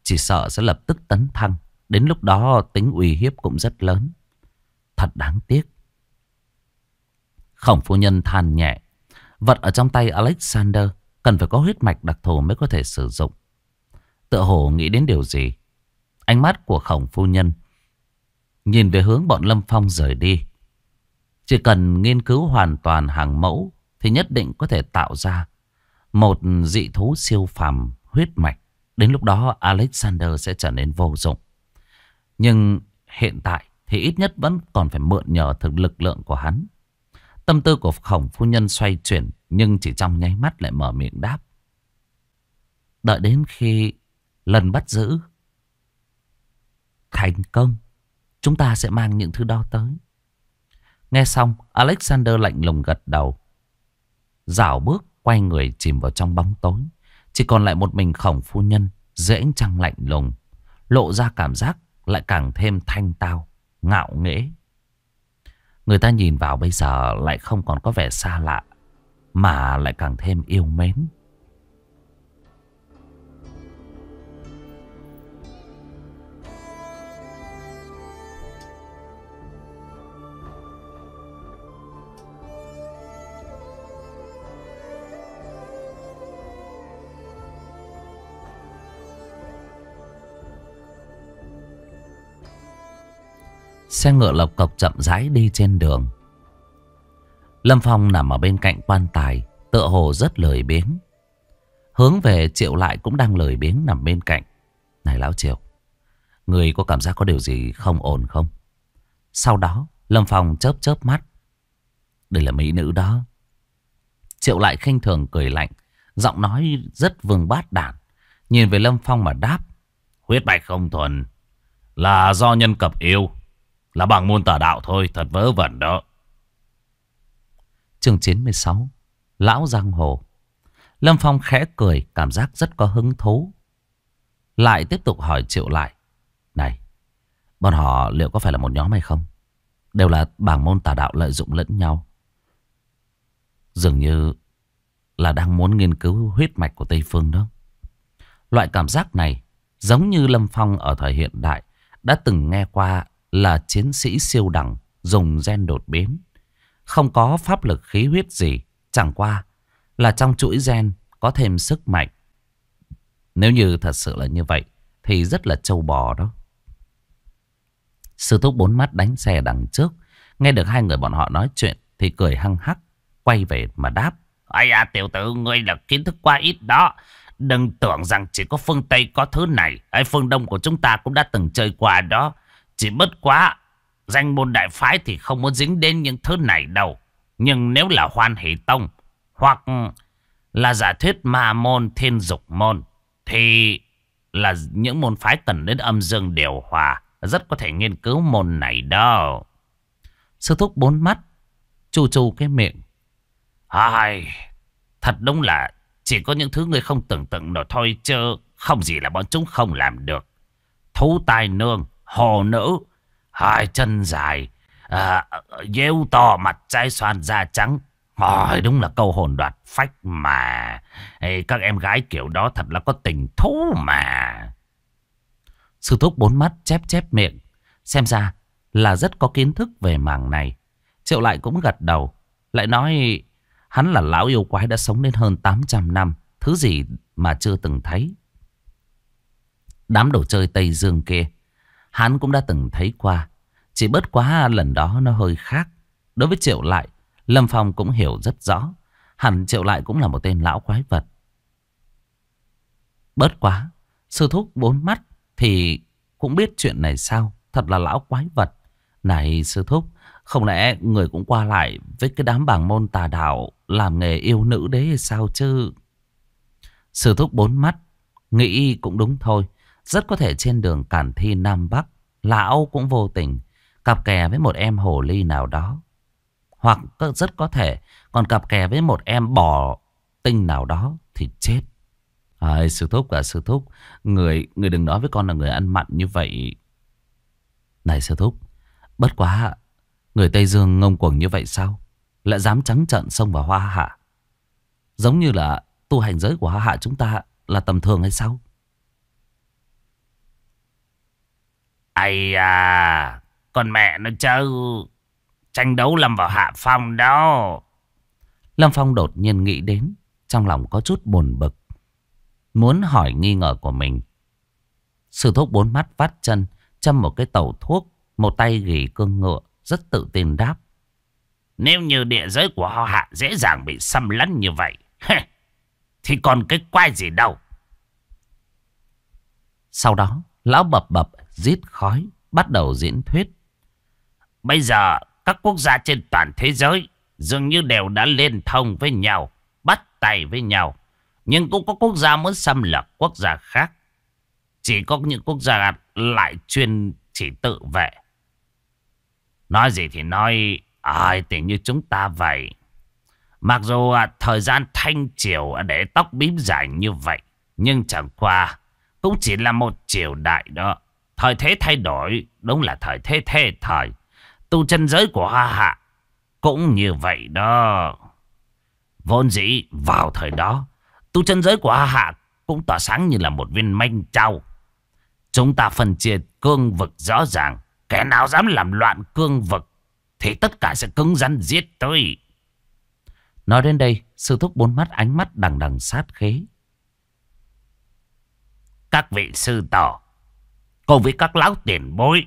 chỉ sợ sẽ lập tức tấn thăng. Đến lúc đó tính uy hiếp cũng rất lớn. Thật đáng tiếc. Khổng phu nhân than nhẹ. Vật ở trong tay Alexander cần phải có huyết mạch đặc thù mới có thể sử dụng. Tựa hồ nghĩ đến điều gì. Ánh mắt của khổng phu nhân nhìn về hướng bọn Lâm Phong rời đi. Chỉ cần nghiên cứu hoàn toàn hàng mẫu thì nhất định có thể tạo ra một dị thú siêu phàm huyết mạch. Đến lúc đó Alexander sẽ trở nên vô dụng. Nhưng hiện tại thì ít nhất vẫn còn phải mượn nhờ thực lực lượng của hắn. Tâm tư của khổng phu nhân xoay chuyển, nhưng chỉ trong nháy mắt lại mở miệng đáp. Đợi đến khi lần bắt giữ thành công, chúng ta sẽ mang những thứ đó tới. Nghe xong, Alexander lạnh lùng gật đầu. Rảo bước quay người chìm vào trong bóng tối. Chỉ còn lại một mình khổng phu nhân dưới ánh trăng lạnh lùng, lộ ra cảm giác lại càng thêm thanh tao, ngạo nghễ. Người ta nhìn vào bây giờ lại không còn có vẻ xa lạ, mà lại càng thêm yêu mến. Xe ngựa lộc cộc chậm rãi đi trên đường. Lâm Phong nằm ở bên cạnh quan tài, tựa hồ rất lười biếng. Hướng về Triệu Lại cũng đang lười biếng nằm bên cạnh. Này lão Triệu, người có cảm giác có điều gì không ổn không? Sau đó Lâm Phong chớp chớp mắt. Đây là mỹ nữ đó. Triệu Lại khinh thường cười lạnh, giọng nói rất vương bát đản, nhìn về Lâm Phong mà đáp. Huyết mạch không thuần, là do nhân cập yêu, là bằng môn tà đạo thôi, thật vớ vẩn đó. Chương 96, Lão Giang Hồ. Lâm Phong khẽ cười, cảm giác rất có hứng thú. Lại tiếp tục hỏi Triệu Lại. Này, bọn họ liệu có phải là một nhóm hay không? Đều là bảng môn tà đạo lợi dụng lẫn nhau. Dường như là đang muốn nghiên cứu huyết mạch của Tây Phương đó. Loại cảm giác này giống như Lâm Phong ở thời hiện đại đã từng nghe qua là chiến sĩ siêu đẳng dùng gen đột biến. Không có pháp lực khí huyết gì, chẳng qua là trong chuỗi gen có thêm sức mạnh. Nếu như thật sự là như vậy thì rất là trâu bò đó. Sư thúc bốn mắt đánh xe đằng trước, nghe được hai người bọn họ nói chuyện thì cười hăng hắc, quay về mà đáp. Ây à, tiểu tử, ngươi là kiến thức quá ít đó. Đừng tưởng rằng chỉ có phương Tây có thứ này. Ở phương Đông của chúng ta cũng đã từng chơi qua đó. Chỉ bất quá danh môn đại phái thì không muốn dính đến những thứ này đâu. Nhưng nếu là Hoan Hỷ Tông hoặc là giả thuyết Ma môn, Thiên Dục môn thì là những môn phái cần đến âm dương điều hòa, rất có thể nghiên cứu môn này đâu. Sư thúc bốn mắt chu chu cái miệng. Ai, thật đúng là chỉ có những thứ người không tưởng tượng nổi thôi, chứ không gì là bọn chúng không làm được. Thú tai nương, hồ nữ, hai chân dài, dêu to, mặt trái xoan, da trắng. Đúng là câu hồn đoạt phách mà. Các em gái kiểu đó thật là có tình thú mà. Sư thúc bốn mắt chép chép miệng. Xem ra là rất có kiến thức về mảng này. Triệu Lại cũng gật đầu, lại nói hắn là lão yêu quái đã sống đến hơn 800 năm. Thứ gì mà chưa từng thấy. Đám đồ chơi Tây Dương kia hắn cũng đã từng thấy qua. Chỉ bất quá lần đó nó hơi khác. Đối với Triệu Lại, Lâm Phong cũng hiểu rất rõ. Hẳn Triệu Lại cũng là một tên lão quái vật. Bớt quá, sư thúc bốn mắt thì cũng biết chuyện này sao? Thật là lão quái vật. Này sư thúc, không lẽ người cũng qua lại với cái đám bảng môn tà đạo làm nghề yêu nữ đấy hay sao chứ? Sư thúc bốn mắt nghĩ cũng đúng thôi. Rất có thể trên đường Cản Thi Nam Bắc, lão cũng vô tình cặp kè với một em hồ ly nào đó. Hoặc rất có thể còn cặp kè với một em bò tinh nào đó thì chết. Sư thúc à, sư thúc, người đừng nói với con là người ăn mặn như vậy. Này sư thúc, bất quá người Tây Dương ngông cuồng như vậy sao? Lại dám trắng trợn xông vào Hoa Hạ. Giống như là tu hành giới của Hoa Hạ chúng ta là tầm thường hay sao? Ây à, con mẹ nó chứ. Tranh đấu lâm vào hạ phong đó. Lâm Phong đột nhiên nghĩ đến, trong lòng có chút buồn bực, muốn hỏi nghi ngờ của mình. Sư thúc bốn mắt vắt chân, châm một cái tẩu thuốc, một tay gỉ cương ngựa, rất tự tin đáp. Nếu như địa giới của họ Hạ dễ dàng bị xâm lấn như vậy, thì còn cái quái gì đâu. Sau đó, lão bập bập rít khói, bắt đầu diễn thuyết. Bây giờ, các quốc gia trên toàn thế giới dường như đều đã liên thông với nhau, bắt tay với nhau. Nhưng cũng có quốc gia muốn xâm lược quốc gia khác. Chỉ có những quốc gia lại chuyên chỉ tự vệ. Nói gì thì nói, ai thì như chúng ta vậy. Mặc dù thời gian thanh triều để tóc bím dài như vậy, nhưng chẳng qua cũng chỉ là một triều đại đó. Thời thế thay đổi, đúng là thời thế thê thời. Tu chân giới của Hoa Hạ cũng như vậy đó. Vốn dĩ vào thời đó, tu chân giới của Hoa Hạ cũng tỏa sáng như là một viên manh trâu. Chúng ta phân chia cương vực rõ ràng. Kẻ nào dám làm loạn cương vực thì tất cả sẽ cứng rắn giết tới. Nói đến đây, sư thúc bốn mắt ánh mắt đằng đằng sát khí. Các vị sư tổ cùng với các lão tiền bối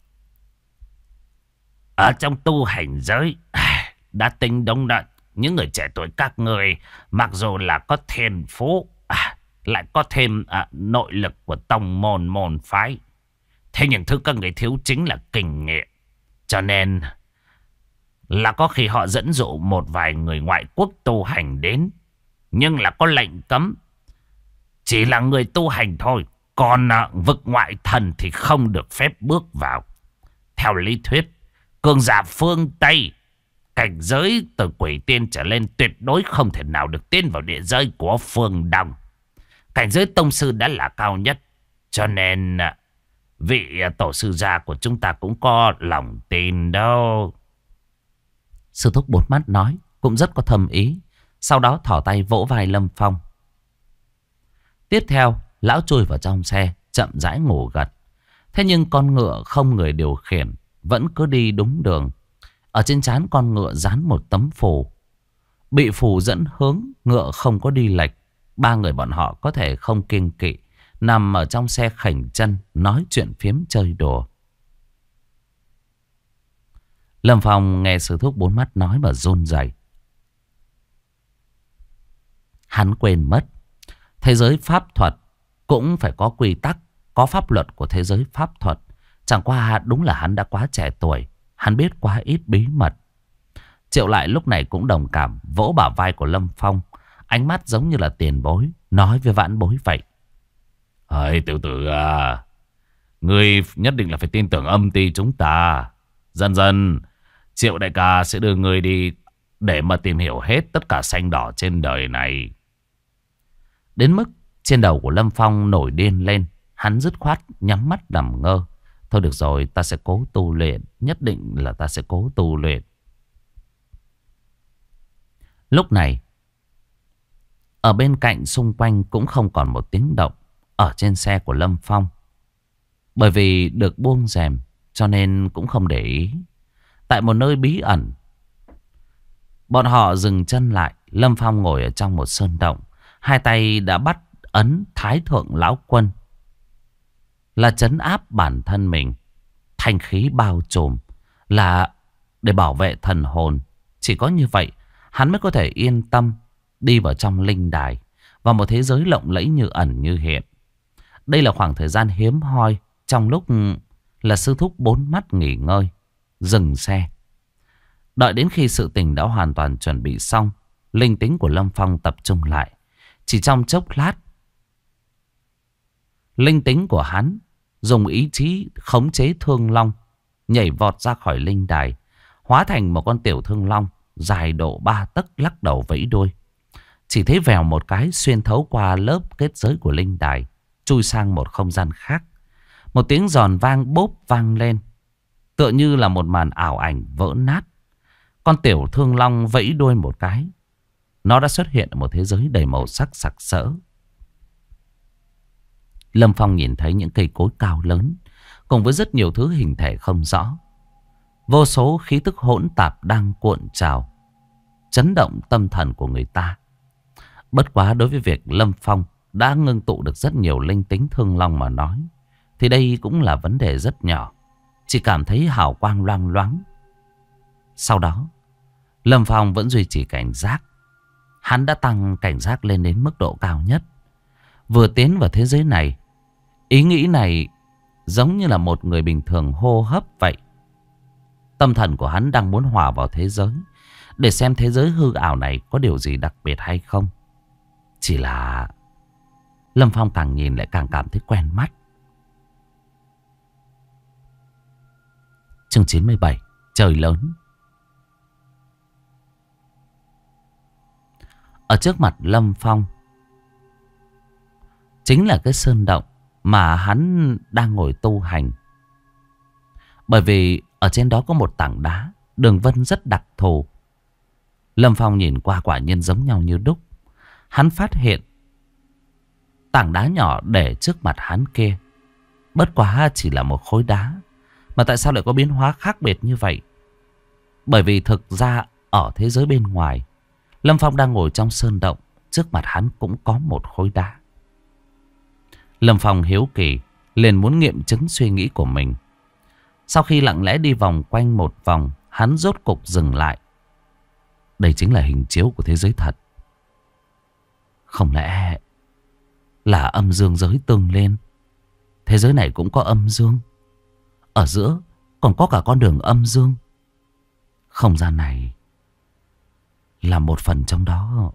ở trong tu hành giới đã tính đúng đó. Những người trẻ tuổi các người mặc dù là có thiên phú, lại có thêm nội lực của tông môn môn phái, thế nhưng thứ các người thiếu chính là kinh nghiệm. Cho nên là có khi họ dẫn dụ một vài người ngoại quốc tu hành đến, nhưng là có lệnh cấm chỉ là người tu hành thôi. Còn vực ngoại thần thì không được phép bước vào. Theo lý thuyết, cường giả phương Tây cảnh giới từ quỷ tiên trở lên tuyệt đối không thể nào được tiến vào địa giới của phương Đông. Cảnh giới tông sư đã là cao nhất. Cho nên vị tổ sư gia của chúng ta cũng có lòng tin đâu. Sư thúc bốn mắt nói cũng rất có thâm ý. Sau đó thỏ tay vỗ vai Lâm Phong. Tiếp theo, lão chui vào trong xe, chậm rãi ngủ gật. Thế nhưng con ngựa không người điều khiển, vẫn cứ đi đúng đường. Ở trên trán con ngựa dán một tấm phù. Bị phù dẫn hướng, ngựa không có đi lệch. Ba người bọn họ có thể không kiêng kỵ, nằm ở trong xe khểnh chân, nói chuyện phiếm chơi đùa. Lâm Phong nghe sư thúc bốn mắt nói mà run rẩy. Hắn quên mất, thế giới pháp thuật cũng phải có quy tắc, có pháp luật của thế giới pháp thuật. Chẳng qua đúng là hắn đã quá trẻ tuổi, hắn biết quá ít bí mật. Triệu Lại lúc này cũng đồng cảm, vỗ bả vai của Lâm Phong, ánh mắt giống như là tiền bối, nói với vãn bối vậy. Hỡi tiểu tử à, ngươi nhất định là phải tin tưởng âm ty chúng ta. Dần dần, Triệu đại ca sẽ đưa ngươi đi để mà tìm hiểu hết tất cả xanh đỏ trên đời này. Đến mức trên đầu của Lâm Phong nổi điên lên, hắn dứt khoát nhắm mắt nằm ngơ. Thôi được rồi, ta sẽ cố tu luyện, nhất định là ta sẽ cố tu luyện. Lúc này, ở bên cạnh xung quanh cũng không còn một tiếng động ở trên xe của Lâm Phong. Bởi vì được buông rèm cho nên cũng không để ý. Tại một nơi bí ẩn, bọn họ dừng chân lại. Lâm Phong ngồi ở trong một sơn động, hai tay đã bắt ấn Thái Thượng Lão Quân, là trấn áp bản thân mình. Thanh khí bao trùm là để bảo vệ thần hồn. Chỉ có như vậy hắn mới có thể yên tâm đi vào trong linh đài, vào một thế giới lộng lẫy như ẩn như hiện. Đây là khoảng thời gian hiếm hoi trong lúc là sư thúc bốn mắt nghỉ ngơi, dừng xe. Đợi đến khi sự tình đã hoàn toàn chuẩn bị xong, linh tính của Lâm Phong tập trung lại. Chỉ trong chốc lát, linh tính của hắn dùng ý chí khống chế thương long, nhảy vọt ra khỏi linh đài, hóa thành một con tiểu thương long dài độ 3 tấc, lắc đầu vẫy đuôi. Chỉ thấy vèo một cái xuyên thấu qua lớp kết giới của linh đài, chui sang một không gian khác. Một tiếng giòn vang bốp vang lên, tựa như là một màn ảo ảnh vỡ nát. Con tiểu thương long vẫy đuôi một cái, nó đã xuất hiện ở một thế giới đầy màu sắc sặc sỡ. Lâm Phong nhìn thấy những cây cối cao lớn, cùng với rất nhiều thứ hình thể không rõ. Vô số khí tức hỗn tạp đang cuộn trào, chấn động tâm thần của người ta. Bất quá đối với việc Lâm Phong đã ngưng tụ được rất nhiều linh tính thương long mà nói, thì đây cũng là vấn đề rất nhỏ. Chỉ cảm thấy hào quang loang loáng. Sau đó, Lâm Phong vẫn duy trì cảnh giác. Hắn đã tăng cảnh giác lên đến mức độ cao nhất. Vừa tiến vào thế giới này, ý nghĩ này giống như là một người bình thường hô hấp vậy. Tâm thần của hắn đang muốn hòa vào thế giới, để xem thế giới hư ảo này có điều gì đặc biệt hay không. Chỉ là Lâm Phong càng nhìn lại càng cảm thấy quen mắt. Chương 97. Trời lớn. Ở trước mặt Lâm Phong chính là cái sơn động mà hắn đang ngồi tu hành. Bởi vì ở trên đó có một tảng đá, đường vân rất đặc thù. Lâm Phong nhìn qua quả nhiên giống nhau như đúc. Hắn phát hiện tảng đá nhỏ để trước mặt hắn kia bất quá chỉ là một khối đá, mà tại sao lại có biến hóa khác biệt như vậy? Bởi vì thực ra ở thế giới bên ngoài, Lâm Phong đang ngồi trong sơn động, trước mặt hắn cũng có một khối đá. Lâm Phong hiếu kỳ, liền muốn nghiệm chứng suy nghĩ của mình. Sau khi lặng lẽ đi vòng quanh một vòng, hắn rốt cục dừng lại. Đây chính là hình chiếu của thế giới thật. Không lẽ là âm dương giới tương lên? Thế giới này cũng có âm dương, ở giữa còn có cả con đường âm dương. Không gian này là một phần trong đó.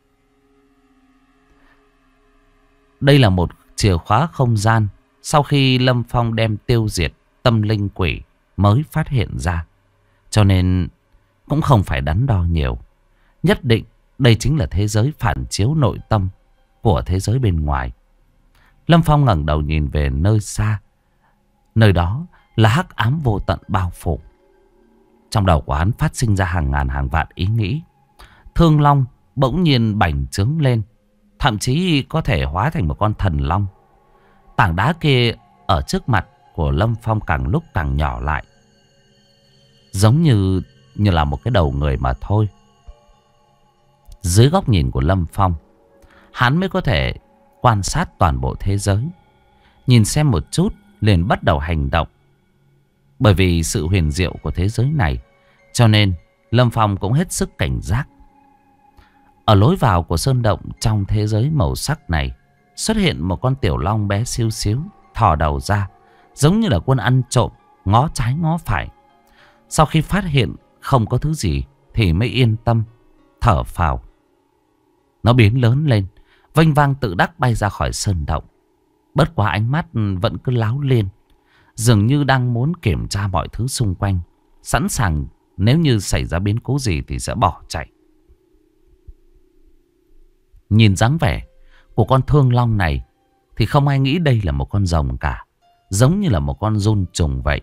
Đây là một chìa khóa không gian sau khi Lâm Phong đem tiêu diệt tâm linh quỷ mới phát hiện ra. Cho nên cũng không phải đắn đo nhiều. Nhất định đây chính là thế giới phản chiếu nội tâm của thế giới bên ngoài. Lâm Phong ngẩng đầu nhìn về nơi xa. Nơi đó là hắc ám vô tận bao phủ. Trong đầu của hắn phát sinh ra hàng ngàn hàng vạn ý nghĩ. Thương long bỗng nhiên bành trướng lên, thậm chí có thể hóa thành một con thần long. Tảng đá kia ở trước mặt của Lâm Phong càng lúc càng nhỏ lại, giống như là một cái đầu người mà thôi. Dưới góc nhìn của Lâm Phong, hắn mới có thể quan sát toàn bộ thế giới. Nhìn xem một chút liền bắt đầu hành động. Bởi vì sự huyền diệu của thế giới này, cho nên Lâm Phong cũng hết sức cảnh giác. Ở lối vào của sơn động trong thế giới màu sắc này, xuất hiện một con tiểu long bé xíu xíu, thò đầu ra, giống như là quân ăn trộm, ngó trái ngó phải. Sau khi phát hiện không có thứ gì thì mới yên tâm, thở phào. Nó biến lớn lên, vênh vang tự đắc bay ra khỏi sơn động. Bất quá ánh mắt vẫn cứ láo liên, dường như đang muốn kiểm tra mọi thứ xung quanh, sẵn sàng nếu như xảy ra biến cố gì thì sẽ bỏ chạy. Nhìn dáng vẻ của con thương long này thì không ai nghĩ đây là một con rồng cả, giống như là một con giun trùng vậy.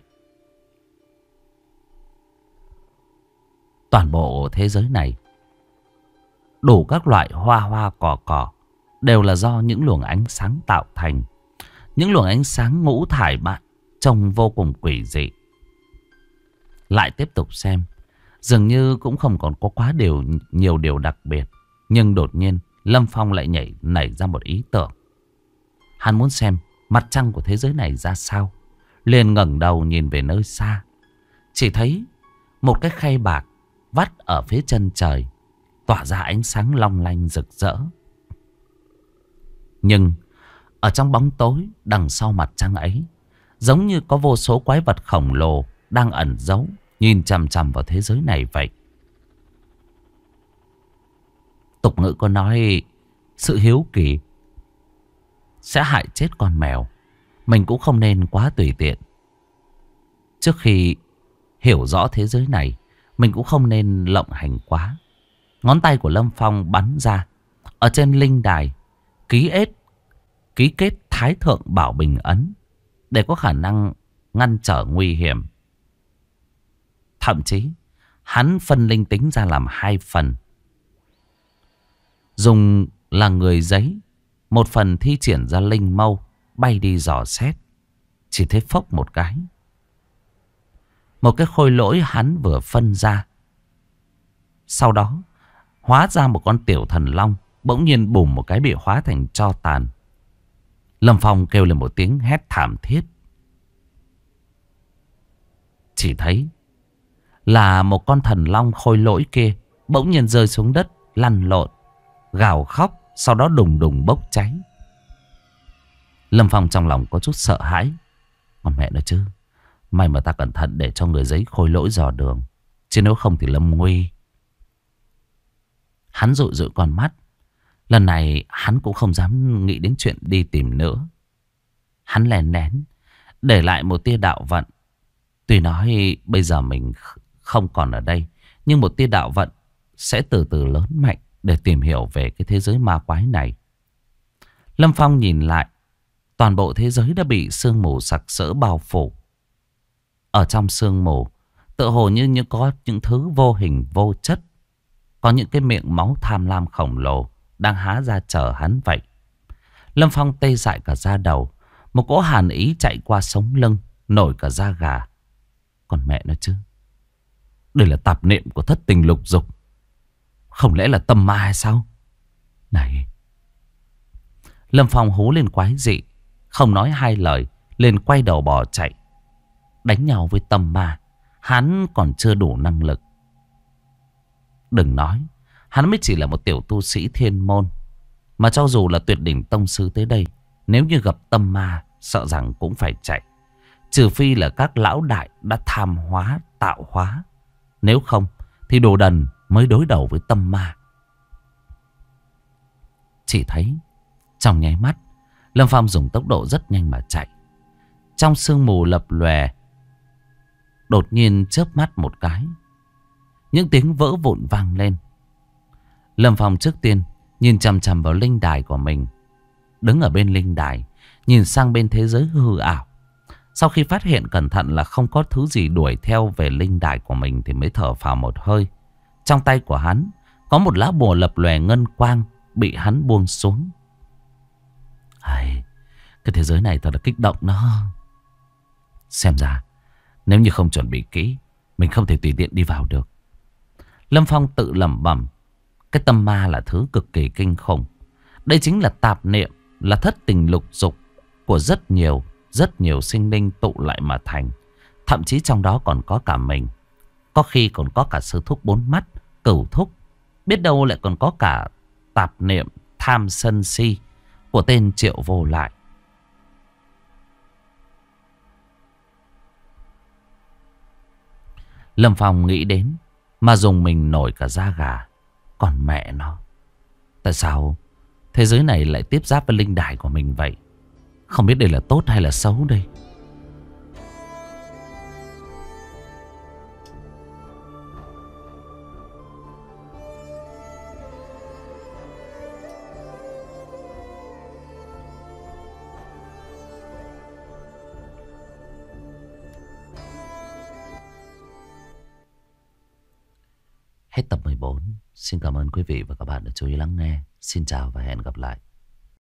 Toàn bộ thế giới này, đủ các loại hoa hoa cỏ cỏ đều là do những luồng ánh sáng tạo thành. Những luồng ánh sáng ngũ thải bạn trông vô cùng quỷ dị. Lại tiếp tục xem, dường như cũng không còn có quá nhiều điều đặc biệt. Nhưng đột nhiên Lâm Phong lại nảy ra một ý tưởng. Hắn muốn xem mặt trăng của thế giới này ra sao. Liền ngẩng đầu nhìn về nơi xa. Chỉ thấy một cái khay bạc vắt ở phía chân trời, tỏa ra ánh sáng long lanh rực rỡ. Nhưng ở trong bóng tối đằng sau mặt trăng ấy, giống như có vô số quái vật khổng lồ đang ẩn giấu, nhìn chằm chằm vào thế giới này vậy. Tục ngữ có nói sự hiếu kỳ sẽ hại chết con mèo. Mình cũng không nên quá tùy tiện. Trước khi hiểu rõ thế giới này, mình cũng không nên lộng hành quá. Ngón tay của Lâm Phong bắn ra. Ở trên linh đài ký kết Thái Thượng Bảo Bình Ấn, để có khả năng ngăn trở nguy hiểm. Thậm chí hắn phân linh tính ra làm 2 phần. Dùng là người giấy, một phần thi triển ra linh mâu bay đi dò xét. Chỉ thấy phốc một cái, một cái khôi lỗi hắn vừa phân ra. Sau đó hóa ra một con tiểu thần long, bỗng nhiên bùm một cái bị hóa thành tro tàn. Lâm Phong kêu lên một tiếng hét thảm thiết. Chỉ thấy là một con thần long khôi lỗi kia bỗng nhiên rơi xuống đất, lăn lộn, gào khóc, sau đó đùng đùng bốc cháy. Lâm Phong trong lòng có chút sợ hãi. Còn mẹ nó chứ, may mà ta cẩn thận để cho người giấy khôi lỗi dò đường, chứ nếu không thì lâm nguy. Hắn dụi dụi con mắt. Lần này hắn cũng không dám nghĩ đến chuyện đi tìm nữa. Hắn lén lén để lại một tia đạo vận. Tuy nói bây giờ mình không còn ở đây, nhưng một tia đạo vận sẽ từ từ lớn mạnh để tìm hiểu về cái thế giới ma quái này. Lâm Phong nhìn lại, toàn bộ thế giới đã bị sương mù sặc sỡ bao phủ. Ở trong sương mù, tựa hồ như có những thứ vô hình vô chất, có những cái miệng máu tham lam khổng lồ đang há ra chờ hắn vậy. Lâm Phong tê dại cả da đầu, một cỗ hàn ý chạy qua sống lưng, nổi cả da gà. Còn mẹ nó chứ, đây là tạp niệm của thất tình lục dục, không lẽ là tâm ma hay sao? Này! Lâm Phong hú lên quái dị, không nói hai lời, liền quay đầu bỏ chạy. Đánh nhau với tâm ma, hắn còn chưa đủ năng lực. Đừng nói, hắn mới chỉ là một tiểu tu sĩ thiên môn, mà cho dù là tuyệt đỉnh tông sư tới đây, nếu như gặp tâm ma, sợ rằng cũng phải chạy. Trừ phi là các lão đại đã tham hóa, tạo hóa. Nếu không thì đồ đần mới đối đầu với tâm ma. Chỉ thấy trong nháy mắt, Lâm Phong dùng tốc độ rất nhanh mà chạy. Trong sương mù lập lòe, đột nhiên chớp mắt một cái, những tiếng vỡ vụn vang lên. Lâm Phong trước tiên nhìn chằm chằm vào linh đài của mình, đứng ở bên linh đài, nhìn sang bên thế giới hư ảo. Sau khi phát hiện cẩn thận là không có thứ gì đuổi theo về linh đài của mình thì mới thở phào một hơi. Trong tay của hắn có một lá bùa lập lòe ngân quang bị hắn buông xuống. Cái thế giới này thật là kích động đó. Xem ra nếu như không chuẩn bị kỹ, mình không thể tùy tiện đi vào được. Lâm Phong tự lẩm bẩm. Cái tâm ma là thứ cực kỳ kinh khủng. Đây chính là tạp niệm, là thất tình lục dục của rất nhiều sinh linh tụ lại mà thành. Thậm chí trong đó còn có cả mình. Có khi còn có cả sư thúc bốn mắt, cửu thúc. Biết đâu lại còn có cả tạp niệm tham sân si của tên Triệu Vô Lại. Lâm Phong nghĩ đến mà dùng mình nổi cả da gà. Còn mẹ nó, tại sao thế giới này lại tiếp giáp với linh đài của mình vậy? Không biết đây là tốt hay là xấu đây. Hết tập 14. Xin cảm ơn quý vị và các bạn đã chú ý lắng nghe. Xin chào và hẹn gặp lại.